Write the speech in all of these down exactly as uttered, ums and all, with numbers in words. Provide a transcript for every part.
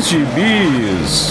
dos Gibis.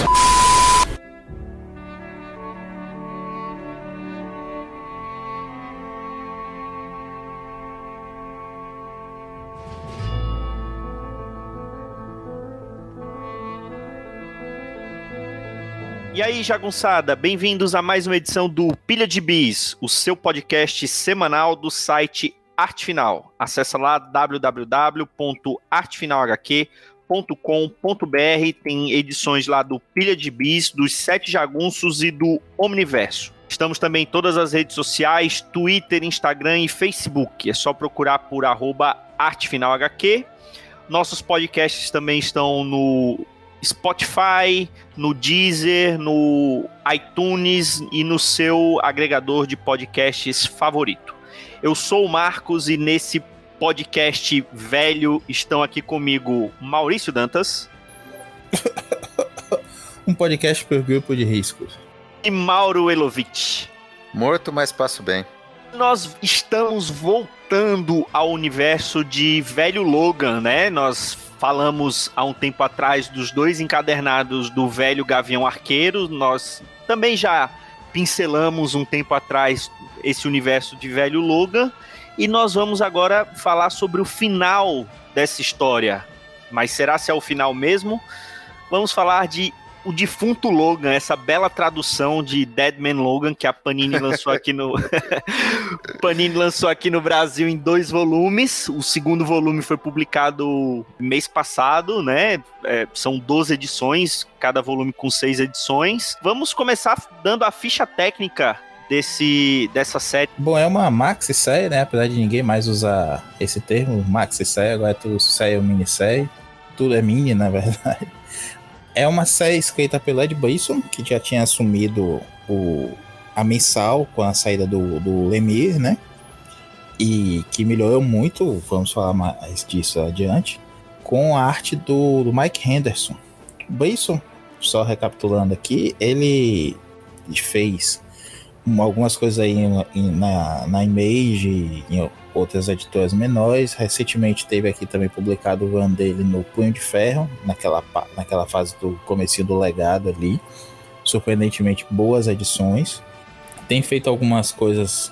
E aí, jagunçada, bem-vindos a mais uma edição do Pilha de Bis, o seu podcast semanal do site Arte Final. Acesse lá w w w ponto arte final h q ponto com ponto b r, tem edições lá do Pilha de Bis, dos Sete Jagunços e do Omniverso. Estamos também em todas as redes sociais, Twitter, Instagram e Facebook. É só procurar por arroba artefinalhq. Nossos podcasts também estão no Spotify, no Deezer, no iTunes e no seu agregador de podcasts favorito. Eu sou o Marcos e nesse podcast velho estão aqui comigo Maurício Dantas. Um podcast por grupo de riscos. E Mauro Elovitch. Morto, mas passo bem. Nós estamos voltando ao universo de Velho Logan, né? Nós falamos há um tempo atrás dos dois encadernados do Velho Gavião Arqueiro. Nós também já pincelamos um tempo atrás esse universo de Velho Logan. E nós vamos agora falar sobre o final dessa história. Mas será se é o final mesmo? Vamos falar de O Defunto Logan, essa bela tradução de Dead Man Logan que a Panini lançou aqui no Panini lançou aqui no Brasil em dois volumes. O segundo volume foi publicado mês passado, né? É, são doze edições, cada volume com seis edições. Vamos começar dando a ficha técnica desse, dessa série. Bom, é uma maxi-série, né? Apesar de ninguém mais usar esse termo, maxi-série, agora é tudo série ou minissérie. Tudo é mini, na verdade. É uma série escrita pelo Ed Brisson, que já tinha assumido o, a mensal com a saída do, do Lemire, né? E que melhorou muito, vamos falar mais disso adiante, com a arte do, do Mike Henderson. Brisson, só recapitulando aqui, ele fez algumas coisas aí em, na, na Image, em outras editoras menores. Recentemente teve aqui também publicado o run dele no Punho de Ferro, naquela, naquela fase do comecinho do legado ali. Surpreendentemente boas edições. Tem feito algumas coisas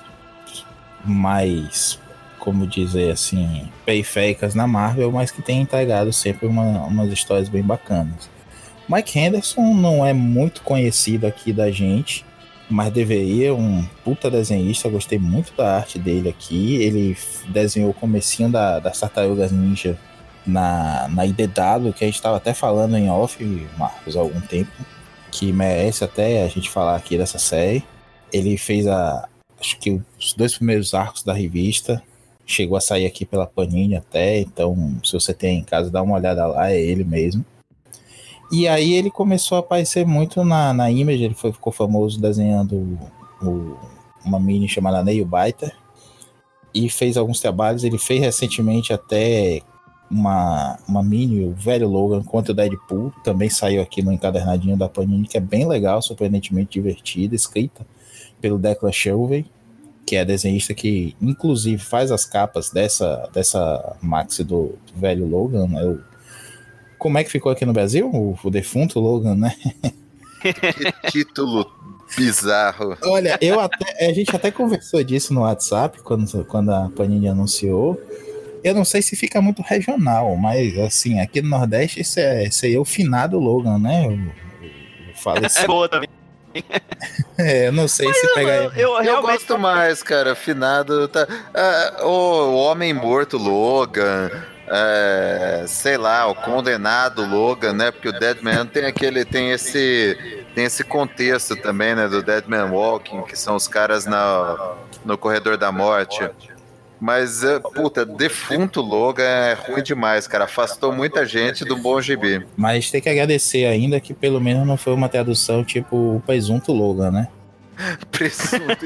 mais, como dizer assim, periféricas na Marvel, mas que tem entregado sempre uma, umas histórias bem bacanas. Mike Henderson não é muito conhecido aqui da gente, mas deveria, um puta desenhista. Eu gostei muito da arte dele aqui. Ele desenhou o comecinho da, das Tartarugas Ninja na, na I D W, que a gente estava até falando em off, Marcos, há algum tempo, que merece até a gente falar aqui dessa série. Ele fez a, acho que os dois primeiros arcos da revista, chegou a sair aqui pela Panini até, então se você tem em casa, dá uma olhada lá, é ele mesmo. E aí ele começou a aparecer muito na, na Image. Ele foi, ficou famoso desenhando o, o, uma mini chamada Nail Biter, e fez alguns trabalhos. Ele fez recentemente até uma, uma mini, o Velho Logan contra o Deadpool, também saiu aqui no encadernadinho da Panini, que é bem legal, surpreendentemente divertida, escrita pelo Declan Shalvey, que é desenhista que inclusive faz as capas dessa, dessa maxi do, do Velho Logan, né? O, como é que ficou aqui no Brasil? O, o Defunto Logan, né? Que título bizarro. Olha, eu até, a gente até conversou disso no WhatsApp quando, quando a Panini anunciou. Eu não sei se fica muito regional, mas assim, aqui no Nordeste esse é, esse é o finado Logan, né? Eu, eu, eu falo isso. É boa também. É, eu não sei mas se eu, pega. Eu, eu, eu gosto mais, cara. Finado. Tá, ah, o, o Homem Morto Logan. É, sei lá, o Condenado Logan, né? Porque o Deadman tem aquele, tem esse, tem esse contexto também, né? Do Deadman Walking, que são os caras na, no corredor da morte. Mas, puta, Defunto Logan é ruim demais, cara. Afastou muita gente do bom gibi. Mas tem que agradecer ainda que pelo menos não foi uma tradução tipo o Presunto Logan, né? Presunto.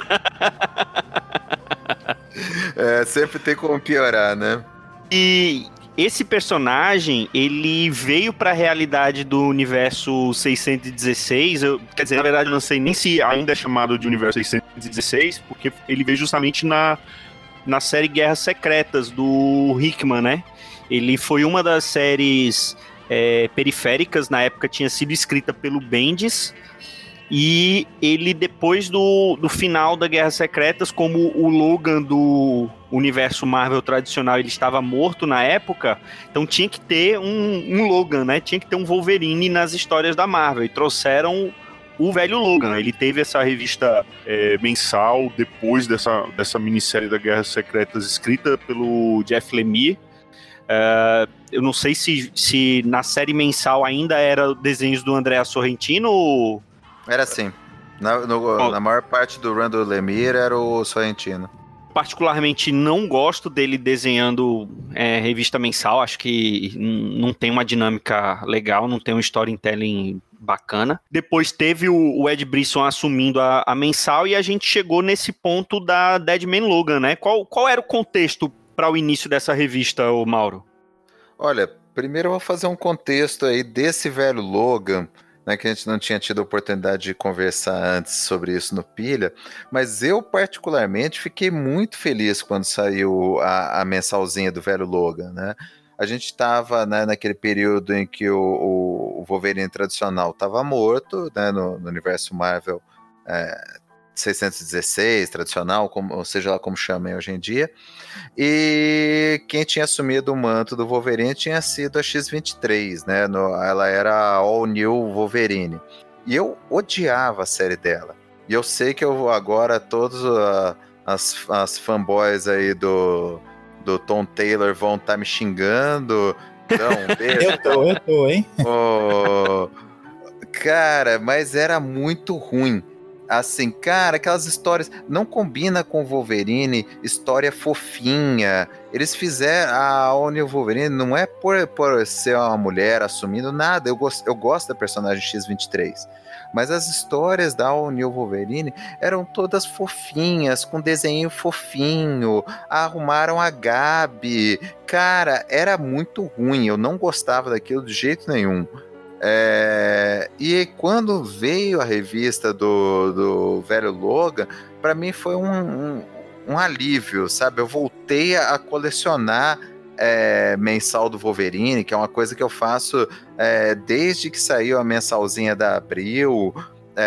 É, sempre tem como piorar, né? E esse personagem, ele veio para a realidade do universo seiscentos e dezesseis. Eu, quer dizer, na verdade, eu não sei nem se ainda é chamado de universo seiscentos e dezesseis, porque ele veio justamente na, na série Guerras Secretas do Hickman, né? Ele foi uma das séries é, periféricas. Na época tinha sido escrita pelo Bendis. E ele, depois do, do final da Guerras Secretas, como o Logan do universo Marvel tradicional, ele estava morto na época, então tinha que ter um, um Logan, né? Tinha que ter um Wolverine nas histórias da Marvel. E trouxeram o velho Logan. Ele teve essa revista é, mensal depois dessa, dessa minissérie da Guerras Secretas, escrita pelo Jeff Lemire. Uh, eu não sei se, se na série mensal ainda era desenhos do Andrea Sorrentino ou... Era assim. Na, no, na maior parte do run do Lemire era o Sorrentino. Particularmente não gosto dele desenhando é, revista mensal. Acho que não tem uma dinâmica legal, não tem um storytelling bacana. Depois teve o, o Ed Brisson assumindo a, a mensal e a gente chegou nesse ponto da Deadman Logan, né? Qual, qual era o contexto para o início dessa revista, ô Mauro? Olha, primeiro eu vou fazer um contexto aí desse velho Logan, né, que a gente não tinha tido a oportunidade de conversar antes sobre isso no Pilha, mas eu particularmente fiquei muito feliz quando saiu a, a mensalzinha do velho Logan, né? A gente estava, né, naquele período em que o, o, o Wolverine tradicional estava morto, né, no, no universo Marvel é, seiscentos e dezesseis, tradicional, como, ou seja lá como chamem hoje em dia, e quem tinha assumido o manto do Wolverine tinha sido a X vinte e três, né? No, ela era a All New Wolverine. E eu odiava a série dela. E eu sei que eu agora todos uh, as, as fanboys aí do, do Tom Taylor vão estar tá me xingando. Então, um beijo. eu tô, eu tô, hein? Oh, cara, mas era muito ruim. Assim, cara, aquelas histórias não combina com o Wolverine, história fofinha. Eles fizeram a All New Wolverine, não é por, por ser uma mulher assumindo nada. Eu gosto, eu gosto da personagem X vinte e três, mas as histórias da All New Wolverine eram todas fofinhas, com desenho fofinho. Arrumaram a Gabi. Cara, era muito ruim. Eu não gostava daquilo de jeito nenhum. É, e quando veio a revista do, do velho Logan, para mim foi um, um, um alívio, sabe? Eu voltei a colecionar é, mensal do Wolverine, que é uma coisa que eu faço é, desde que saiu a mensalzinha da Abril.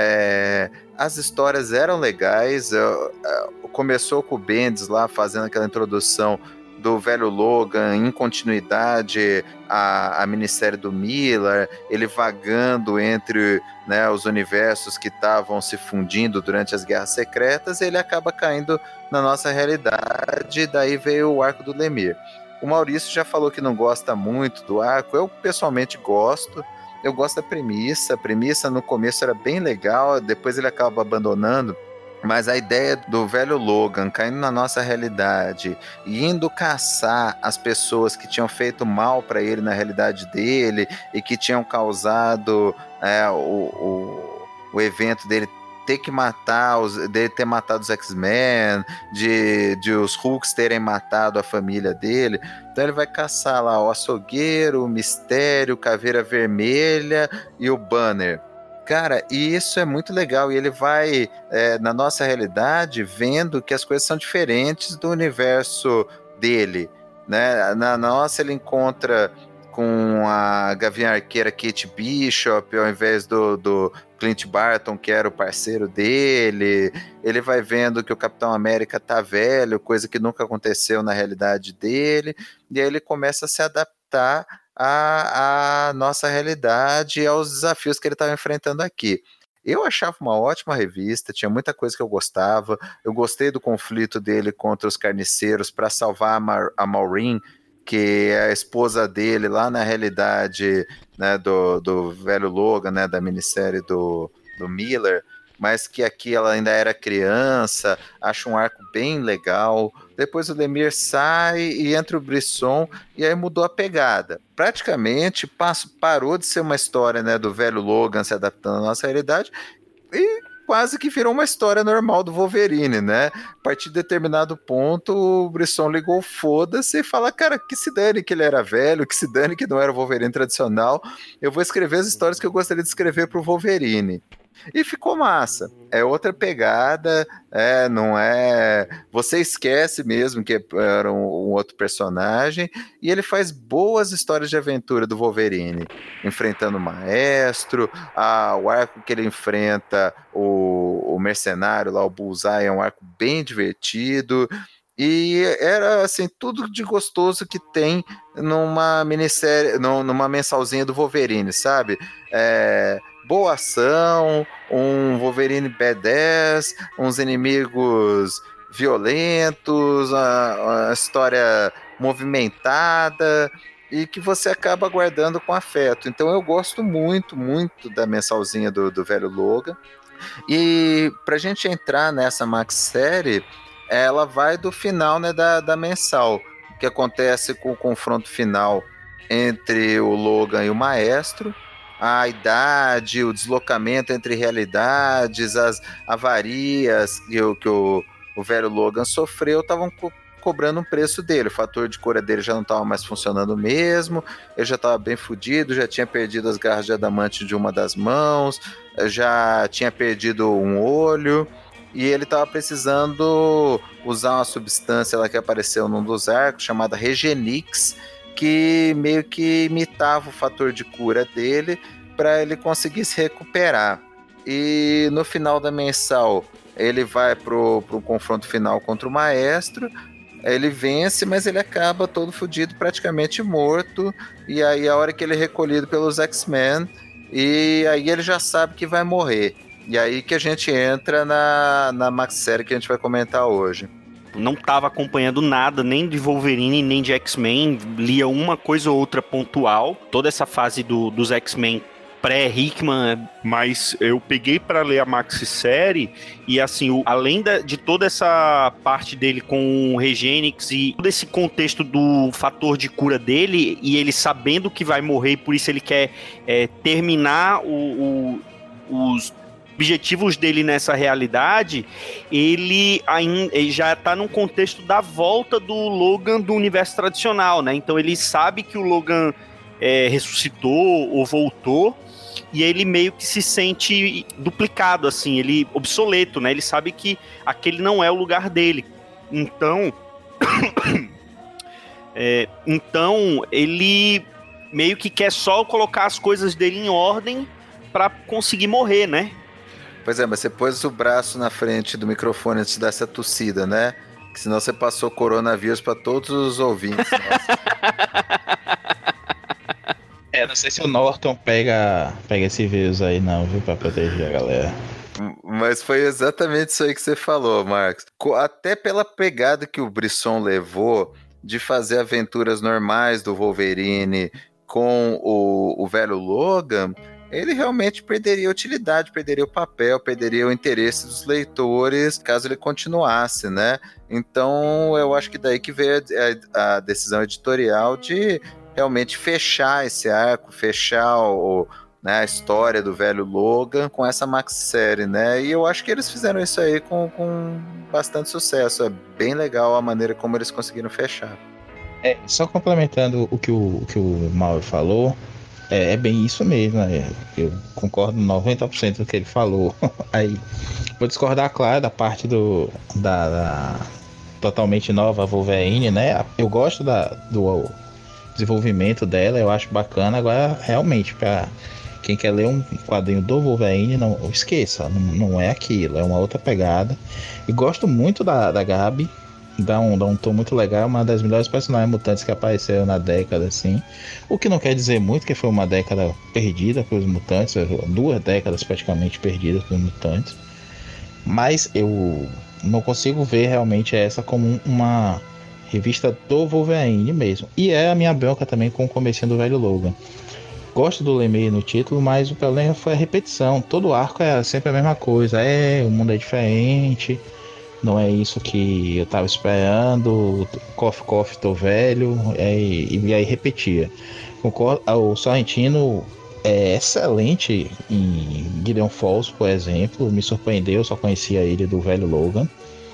É, as histórias eram legais. Eu, eu, começou com o Bendis lá fazendo aquela introdução do velho Logan em continuidade à, à minissérie do Miller, ele vagando entre, né, os universos que estavam se fundindo durante as Guerras Secretas, ele acaba caindo na nossa realidade, e daí veio o arco do Lemire. O Maurício já falou que não gosta muito do arco, eu pessoalmente gosto, eu gosto da premissa, a premissa no começo era bem legal, depois ele acaba abandonando. Mas a ideia do velho Logan caindo na nossa realidade e indo caçar as pessoas que tinham feito mal para ele na realidade dele e que tinham causado é, o, o, o evento dele ter que matar, os, dele ter matado os X-Men, de, de os Hulks terem matado a família dele. Então ele vai caçar lá o Açougueiro, o Mistério, o Caveira Vermelha e o Banner. Cara, e isso é muito legal, e ele vai, é, na nossa realidade, vendo que as coisas são diferentes do universo dele, né? Na nossa ele encontra com a Gavião Arqueira Kate Bishop, ao invés do, do Clint Barton, que era o parceiro dele. Ele vai vendo que o Capitão América tá velho, coisa que nunca aconteceu na realidade dele, e aí ele começa a se adaptar A, a nossa realidade e aos desafios que ele estava enfrentando aqui. Eu achava uma ótima revista, tinha muita coisa que eu gostava, eu gostei do conflito dele contra os carniceiros para salvar a, Mar, a Maureen, que é a esposa dele lá na realidade, né, do, do velho Logan, né, da minissérie do, do Miller, mas que aqui ela ainda era criança. Acho um arco bem legal. Depois o Lemire sai e entra o Brisson, e aí mudou a pegada. Praticamente passo, parou de ser uma história, né, do velho Logan se adaptando à nossa realidade e quase que virou uma história normal do Wolverine, né? A partir de determinado ponto, o Brisson ligou foda-se e fala, cara, que se dane que ele era velho, que se dane que não era o Wolverine tradicional, eu vou escrever as histórias que eu gostaria de escrever pro Wolverine. E ficou massa. É outra pegada, é, não é... Você esquece mesmo que era um, um outro personagem, e ele faz boas histórias de aventura do Wolverine, enfrentando o Maestro, a, o arco que ele enfrenta o, o mercenário lá, o Bullseye, é um arco bem divertido, e era assim, tudo de gostoso que tem numa minissérie, numa mensalzinha do Wolverine, sabe? É... boa ação, um Wolverine badass, uns inimigos violentos, uma, uma história movimentada e que você acaba guardando com afeto. Então eu gosto muito, muito da mensalzinha do, do velho Logan. E pra gente entrar nessa maxi-série, ela vai do final, né, da, da mensal, que acontece com o confronto final entre o Logan e o Maestro. A idade, o deslocamento entre realidades, as avarias que, o, que o, o velho Logan sofreu estavam co- cobrando um preço dele. O fator de cura dele já não estava mais funcionando mesmo, ele já estava bem fodido, já tinha perdido as garras de adamante de uma das mãos, já tinha perdido um olho, e ele estava precisando usar uma substância lá que apareceu num dos arcos, chamada Regenix, que meio que imitava o fator de cura dele para ele conseguir se recuperar. E no final da mensal, ele vai pro, pro confronto final contra o Maestro, ele vence, mas ele acaba todo fodido, praticamente morto, e aí a hora que ele é recolhido pelos X-Men, e aí ele já sabe que vai morrer. E aí que a gente entra na, na maxi-série que a gente vai comentar hoje. Não estava acompanhando nada, nem de Wolverine, nem de X-Men, lia uma coisa ou outra pontual, toda essa fase do, dos X-Men pré-Hickman, mas eu peguei para ler a maxi-série e assim, o, além da, de toda essa parte dele com o Regenix e todo esse contexto do fator de cura dele, e ele sabendo que vai morrer e por isso ele quer é, terminar o, o, os objetivos dele nessa realidade, ele, ainda, ele já está num contexto da volta do Logan do universo tradicional, né? Então ele sabe que o Logan é, ressuscitou ou voltou, e ele meio que se sente duplicado, assim, ele obsoleto, né? Ele sabe que aquele não é o lugar dele. Então, é, então ele meio que quer só colocar as coisas dele em ordem para conseguir morrer, né? Pois é, mas você pôs o braço na frente do microfone antes dessa tossida, né? Que senão você passou coronavírus para todos os ouvintes. É, não sei se o Norton pega, pega esse vírus aí não, viu? Pra proteger a galera. Mas foi exatamente isso aí que você falou, Marcos. Até pela pegada que o Brisson levou de fazer aventuras normais do Wolverine com o, o velho Logan, ele realmente perderia a utilidade, perderia o papel, perderia o interesse dos leitores caso ele continuasse, né? Então eu acho que daí que veio a, a decisão editorial de realmente fechar esse arco, fechar o, né, a história do velho Logan com essa maxi-série, né? E eu acho que eles fizeram isso aí com, com bastante sucesso. É bem legal a maneira como eles conseguiram fechar. É, só complementando o que o, o, que o Mauro falou, É, é bem isso mesmo, né? Eu concordo noventa por cento do que ele falou. Aí, vou discordar, claro, da parte do da, da totalmente nova Wolverine, né? Eu gosto da, do desenvolvimento dela, eu acho bacana. Agora, realmente, para quem quer ler um quadrinho do Wolverine, não esqueça, não, não é aquilo, é uma outra pegada. E gosto muito da, da Gabi. Dá um, dá um tom muito legal, é uma das melhores personagens mutantes que apareceram na década, assim. O que não quer dizer muito, que foi uma década perdida pelos mutantes, duas décadas praticamente perdidas pelos mutantes. Mas eu não consigo ver realmente essa como uma revista do Wolverine mesmo. E é a minha bronca também com o comecinho do velho Logan. Gosto do Lemay no título, mas o problema foi a repetição. Todo arco é sempre a mesma coisa. É, o mundo é diferente. Não é isso que eu tava esperando. Cof, cof, tô velho. É, e, e aí repetia. Concordo, o Sorrentino é excelente em Gideon Falls, por exemplo. Me surpreendeu, eu só conhecia ele do velho Logan.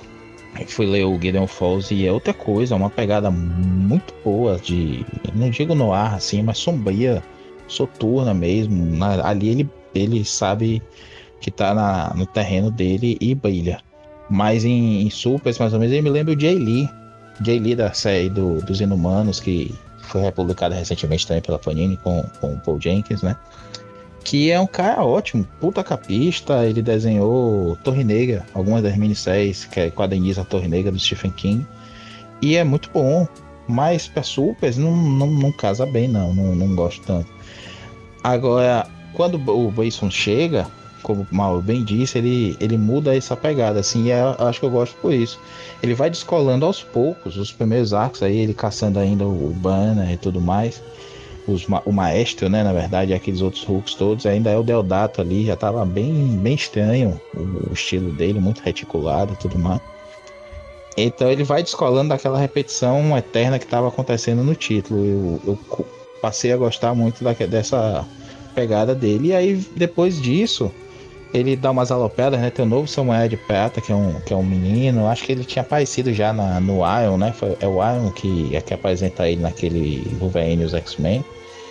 Fui ler o Gideon Falls e é outra coisa, uma pegada muito boa de, não digo no ar assim, mas sombria, soturna mesmo. Na, ali ele, ele sabe que tá na, no terreno dele e brilha. Mas em, em Supers, mais ou menos, eu me lembro de Jay Lee. Jay Lee da série do, dos Inumanos, que foi republicada recentemente também pela Panini com, com o Paul Jenkins, né? Que é um cara ótimo, puta capista. Ele desenhou Torre Negra, algumas das minisséries que é quadriniza a Torre Negra do Stephen King. E é muito bom, mas pra Supers não, não, não casa bem, não, não, não gosto tanto. Agora, quando o Brisson chega, como o Mauro bem disse, ele, ele muda essa pegada, assim, e eu acho que eu gosto por isso. Ele vai descolando aos poucos, os primeiros arcos aí, ele caçando ainda o Banner e tudo mais. Os, o Maestro, né, na verdade, aqueles outros Hulks todos, ainda é o Deodato ali, já tava bem, bem estranho o, o estilo dele, muito reticulado e tudo mais. Então ele vai descolando daquela repetição eterna que estava acontecendo no título. Eu, eu passei a gostar muito da, dessa pegada dele, e aí depois disso ele dá umas alopedas, né? Tem o novo Samuel de Prata, que é um, que é um menino. Acho que ele tinha aparecido já na, no Iron, né? Foi, é o Iron que, é que apresenta ele naquele Wolverine e os X-Men.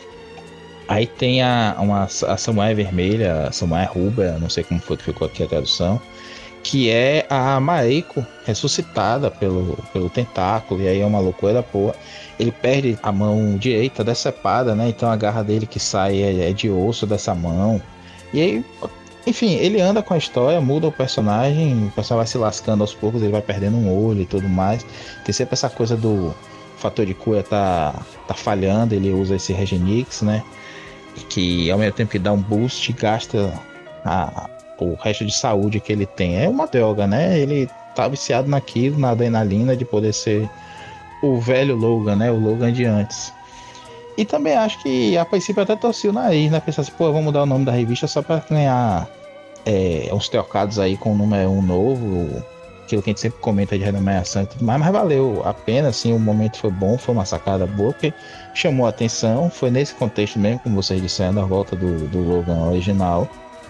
Aí tem a, uma, a Samuel Vermelha, a Samuel Rubra, não sei como foi que ficou aqui a tradução, que é a Mariko ressuscitada pelo, pelo tentáculo, e aí é uma loucura, pô. Ele perde a mão direita decepada, né? Então a garra dele que sai é, é de osso dessa mão. E aí, enfim, ele anda com a história, muda o personagem, o personagem vai se lascando aos poucos, ele vai perdendo um olho e tudo mais. Tem sempre essa coisa do fator de cura tá, tá falhando, ele usa esse Regenix, né? Que ao mesmo tempo que dá um boost, gasta a, o resto de saúde que ele tem. É uma droga, né? Ele tá viciado naquilo, na adrenalina de poder ser o velho Logan, né? O Logan de antes. E também acho que a princípio até torci o nariz, né? Pensar assim, pô, vamos mudar o nome da revista só pra ganhar é, uns trocados aí com o número um novo, aquilo que a gente sempre comenta de renomeação e tudo mais, mas valeu a pena, assim, o momento foi bom, foi uma sacada boa, porque chamou a atenção, foi nesse contexto mesmo, como vocês disseram, a volta do, do Logan original.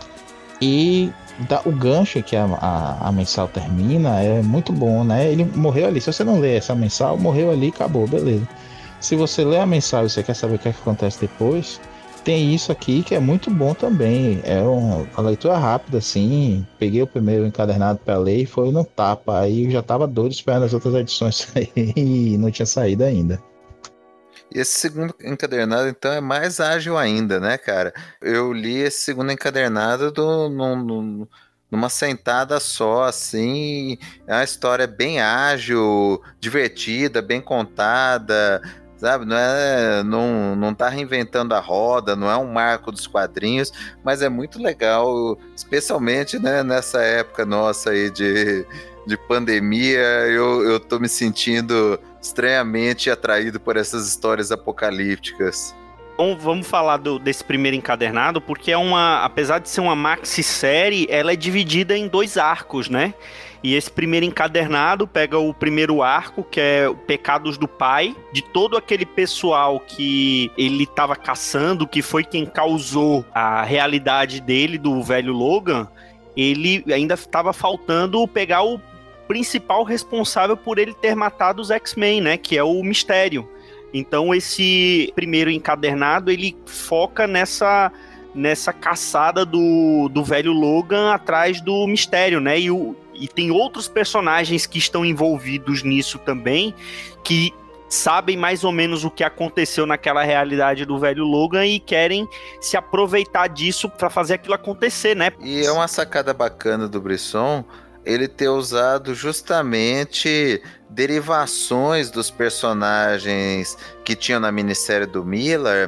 E dá, o gancho que a, a, a mensal termina é muito bom, né? Ele morreu ali, se você não lê essa mensal, morreu ali e acabou, beleza. Se você lê a mensal e você quer saber o que, é que acontece depois, tem isso aqui que é muito bom também. É uma, uma leitura rápida, assim. Peguei o primeiro encadernado para ler e foi no tapa. Aí eu já tava doido esperando as outras edições sair e não tinha saído ainda. E esse segundo encadernado, então, é mais ágil ainda, né, cara? Eu li esse segundo encadernado do, no, no, numa sentada só, assim. É uma história bem ágil, divertida, bem contada. Sabe, não é, não, não tá reinventando a roda, não é um marco dos quadrinhos, mas é muito legal, especialmente, né, nessa época nossa aí de, de pandemia, eu, eu tô me sentindo estranhamente atraído por essas histórias apocalípticas. Bom, vamos falar do, desse primeiro encadernado, porque é uma, apesar de ser uma maxi-série, ela é dividida em dois arcos, né? E esse primeiro encadernado pega o primeiro arco, que é o Pecados do Pai, de todo aquele pessoal que ele estava caçando, que foi quem causou a realidade dele, do velho Logan. Ele ainda estava faltando pegar o principal responsável por ele ter matado os X-Men, né? Que é o Mistério. Então esse primeiro encadernado, ele foca nessa, nessa caçada do, do velho Logan atrás do Mistério, né? E, o, e tem outros personagens que estão envolvidos nisso também, que sabem mais ou menos o que aconteceu naquela realidade do velho Logan e querem se aproveitar disso para fazer aquilo acontecer, né? E é uma sacada bacana do Brisson ele ter usado justamente derivações dos personagens que tinham na minissérie do Miller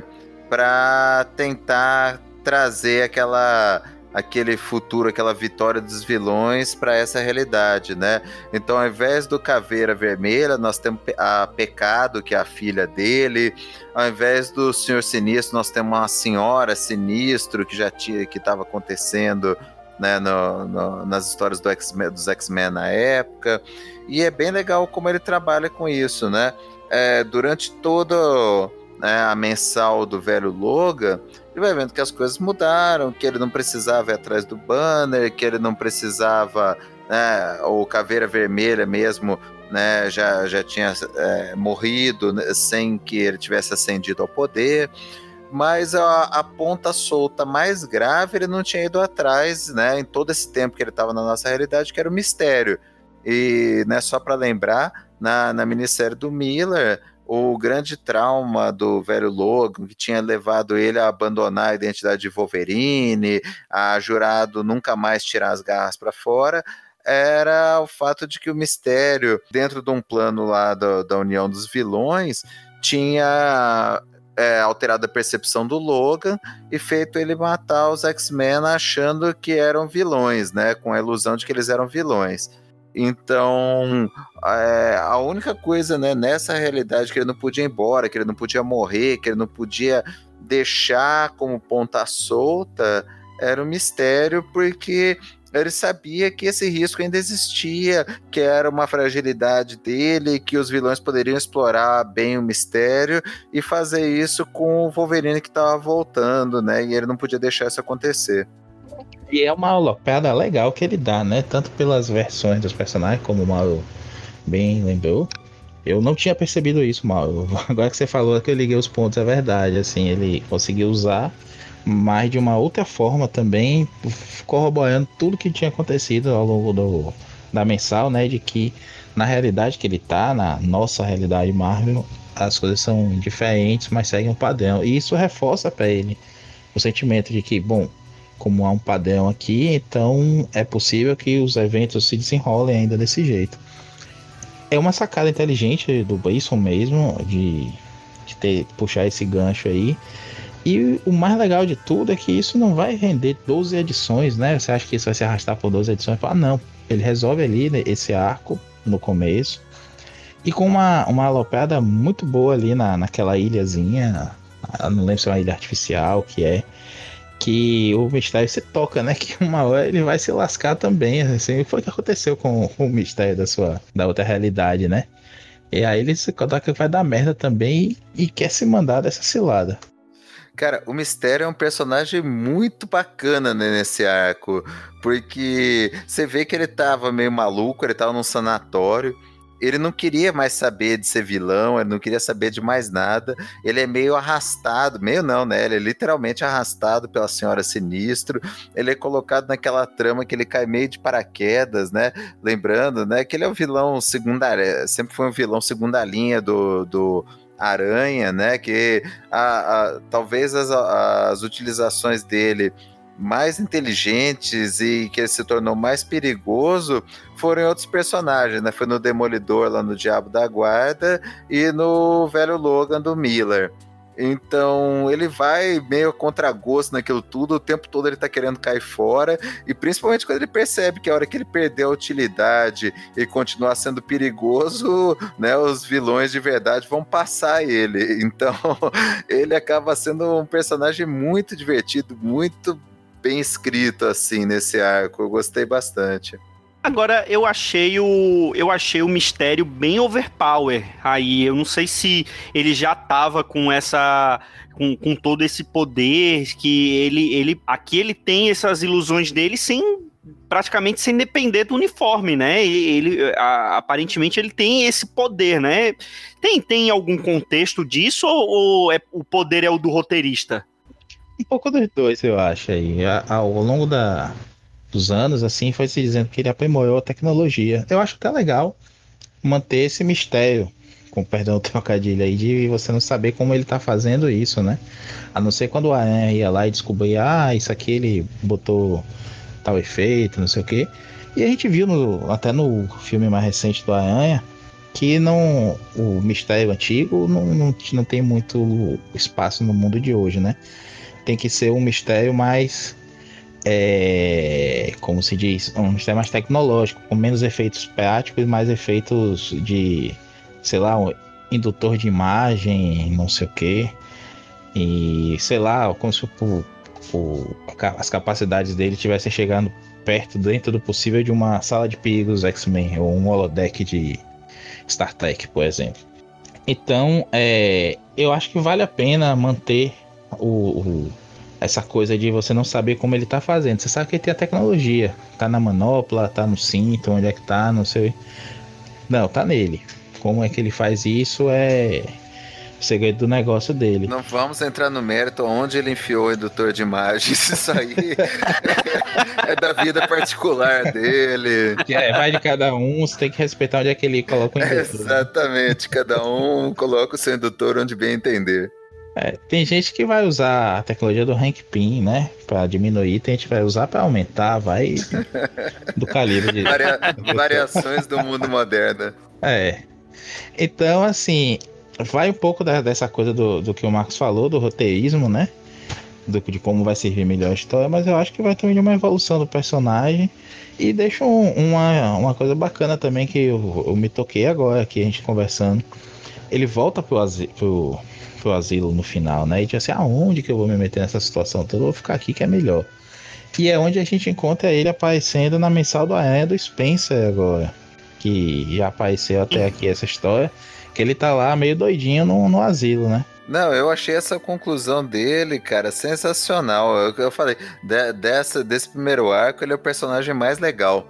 para tentar trazer aquela, aquele futuro, aquela vitória dos vilões para essa realidade, né? Então, ao invés do Caveira Vermelha, nós temos a Pecado, que é a filha dele. Ao invés do Senhor Sinistro, nós temos uma Senhora Sinistro, que já tinha, que estava acontecendo, né, no, no, nas histórias do X-Men, dos X-Men na época, e é bem legal como ele trabalha com isso, né? É, durante toda, né, a mensal do velho Logan, ele vai vendo que as coisas mudaram, que ele não precisava ir atrás do Banner, que ele não precisava, né, o Caveira Vermelha mesmo, né, já, já tinha é, morrido, né, sem que ele tivesse ascendido ao poder. mas a, a ponta solta mais grave ele não tinha ido atrás, né, em todo esse tempo que ele estava na nossa realidade, que era o mistério. E, né, só para lembrar, na, na minissérie do Miller, o grande trauma do velho Logan, que tinha levado ele a abandonar a identidade de Wolverine, a jurado nunca mais tirar as garras para fora, era o fato de que o mistério, dentro de um plano lá do, da União dos Vilões, tinha é, alterado a percepção do Logan e feito ele matar os X-Men achando que eram vilões, né, com a ilusão de que eles eram vilões. Então, é, a única coisa, né, nessa realidade que ele não podia ir embora, que ele não podia morrer, que ele não podia deixar como ponta solta, era um mistério, porque ele sabia que esse risco ainda existia, que era uma fragilidade dele, que os vilões poderiam explorar bem o mistério e fazer isso com o Wolverine que estava voltando, né, e ele não podia deixar isso acontecer. E é uma alopeada legal que ele dá, né? Tanto pelas versões dos personagens, como o Mauro bem lembrou. Eu não tinha percebido isso, Mauro. Agora que você falou que eu liguei os pontos, é verdade. Assim, ele conseguiu usar, mas de uma outra forma também, corroborando tudo que tinha acontecido ao longo do, da mensal, né? De que na realidade que ele tá, na nossa realidade Marvel, as coisas são diferentes, mas seguem um padrão. E isso reforça para ele o sentimento de que, bom, como há um padrão aqui, então é possível que os eventos se desenrolem ainda desse jeito. É uma sacada inteligente do Brisson mesmo, de, de ter, puxar esse gancho aí. E o mais legal de tudo é que isso não vai render doze edições, né? Você acha que isso vai se arrastar por doze edições? Ah, não. Ele resolve ali, né, esse arco no começo. E com uma, uma alopeada muito boa ali na, naquela ilhazinha. Eu não lembro se é uma ilha artificial, que é. Que o mistério se toca, né? Que uma hora ele vai se lascar também. Assim, foi o que aconteceu com, com o mistério da sua da outra realidade, né? E aí ele se conta que vai dar merda também e, e quer se mandar dessa cilada. Cara, o Mistério é um personagem muito bacana, né, nesse arco, porque você vê que ele tava meio maluco, ele tava num sanatório, ele não queria mais saber de ser vilão, ele não queria saber de mais nada, ele é meio arrastado, meio não, né, ele é literalmente arrastado pela Senhora Sinistro, ele é colocado naquela trama que ele cai meio de paraquedas, né, lembrando, né, que ele é o vilão segunda, sempre foi um vilão segunda linha do... do Aranha, né, que a, a, talvez as, as utilizações dele mais inteligentes e que ele se tornou mais perigoso foram em outros personagens, né, foi no Demolidor lá no Diabo da Guarda e no velho Logan do Miller. Então ele vai meio a contragosto naquilo tudo, o tempo todo ele tá querendo cair fora, e principalmente quando ele percebe que a hora que ele perdeu a utilidade e continuar sendo perigoso, né, os vilões de verdade vão passar ele. Então ele acaba sendo um personagem muito divertido, muito bem escrito assim nesse arco, eu gostei bastante. Agora, eu achei o eu achei o Mistério bem overpower aí. Eu não sei se ele já tava com essa com, com todo esse poder que ele ele aqui ele tem essas ilusões dele sem praticamente sem depender do uniforme, né? Ele a, aparentemente ele tem esse poder, né? Tem tem algum contexto disso ou, ou é, o poder é o do roteirista? Um pouco dos dois, eu acho aí. Ao longo da dos anos, assim, foi se dizendo que ele aprimorou a tecnologia. Eu acho que tá legal manter esse mistério, com perdão do trocadilho aí, de você não saber como ele tá fazendo isso, né? A não ser quando o Aranha ia lá e descobria, ah, isso aqui ele botou tal efeito, não sei o quê. E a gente viu no, até no filme mais recente do Aranha que não, o mistério antigo não, não, não tem muito espaço no mundo de hoje, né? Tem que ser um mistério mais... É, como se diz, um mistério mais tecnológico, com menos efeitos práticos e mais efeitos de, sei lá, um indutor de imagem, não sei o que, e sei lá, como se o, o, as capacidades dele estivessem chegando perto, dentro do possível, de uma sala de perigos X-Men ou um holodeck de Star Trek, por exemplo. Então, é, eu acho que vale a pena manter o, o essa coisa de você não saber como ele tá fazendo. Você sabe que ele tem a tecnologia. Tá na manopla, tá no cinto, onde é que tá, não sei. Não, tá nele. Como é que ele faz isso é... o segredo do negócio dele. Não vamos entrar no mérito onde ele enfiou o redutor de imagens. Isso aí é da vida particular dele. É, vai de cada um, você tem que respeitar onde é que ele coloca o indutor. Exatamente, cada um coloca o seu indutor onde bem entender. É, tem gente que vai usar a tecnologia do Hank Pym, né? Pra diminuir, tem gente que vai usar pra aumentar, vai do calibre de... Varia... Variações do mundo moderno. É. Então, assim, vai um pouco da, dessa coisa do, do que o Marcos falou, do roteirismo, né? Do, de como vai servir melhor a história, mas eu acho que vai ter uma evolução do personagem e deixa um, uma, uma coisa bacana também que eu, eu me toquei agora aqui, a gente conversando. Ele volta pro asilo, pro, pro asilo no final, né? E diz assim, aonde que eu vou me meter nessa situação toda? Eu vou ficar aqui que é melhor. E é onde a gente encontra ele aparecendo na mensal do Aranha do Spencer agora. Que já apareceu até aqui essa história. Que ele tá lá meio doidinho no, no asilo, né? Não, eu achei essa conclusão dele, cara, sensacional. Eu, eu falei, de, dessa, desse primeiro arco, ele é o personagem mais legal.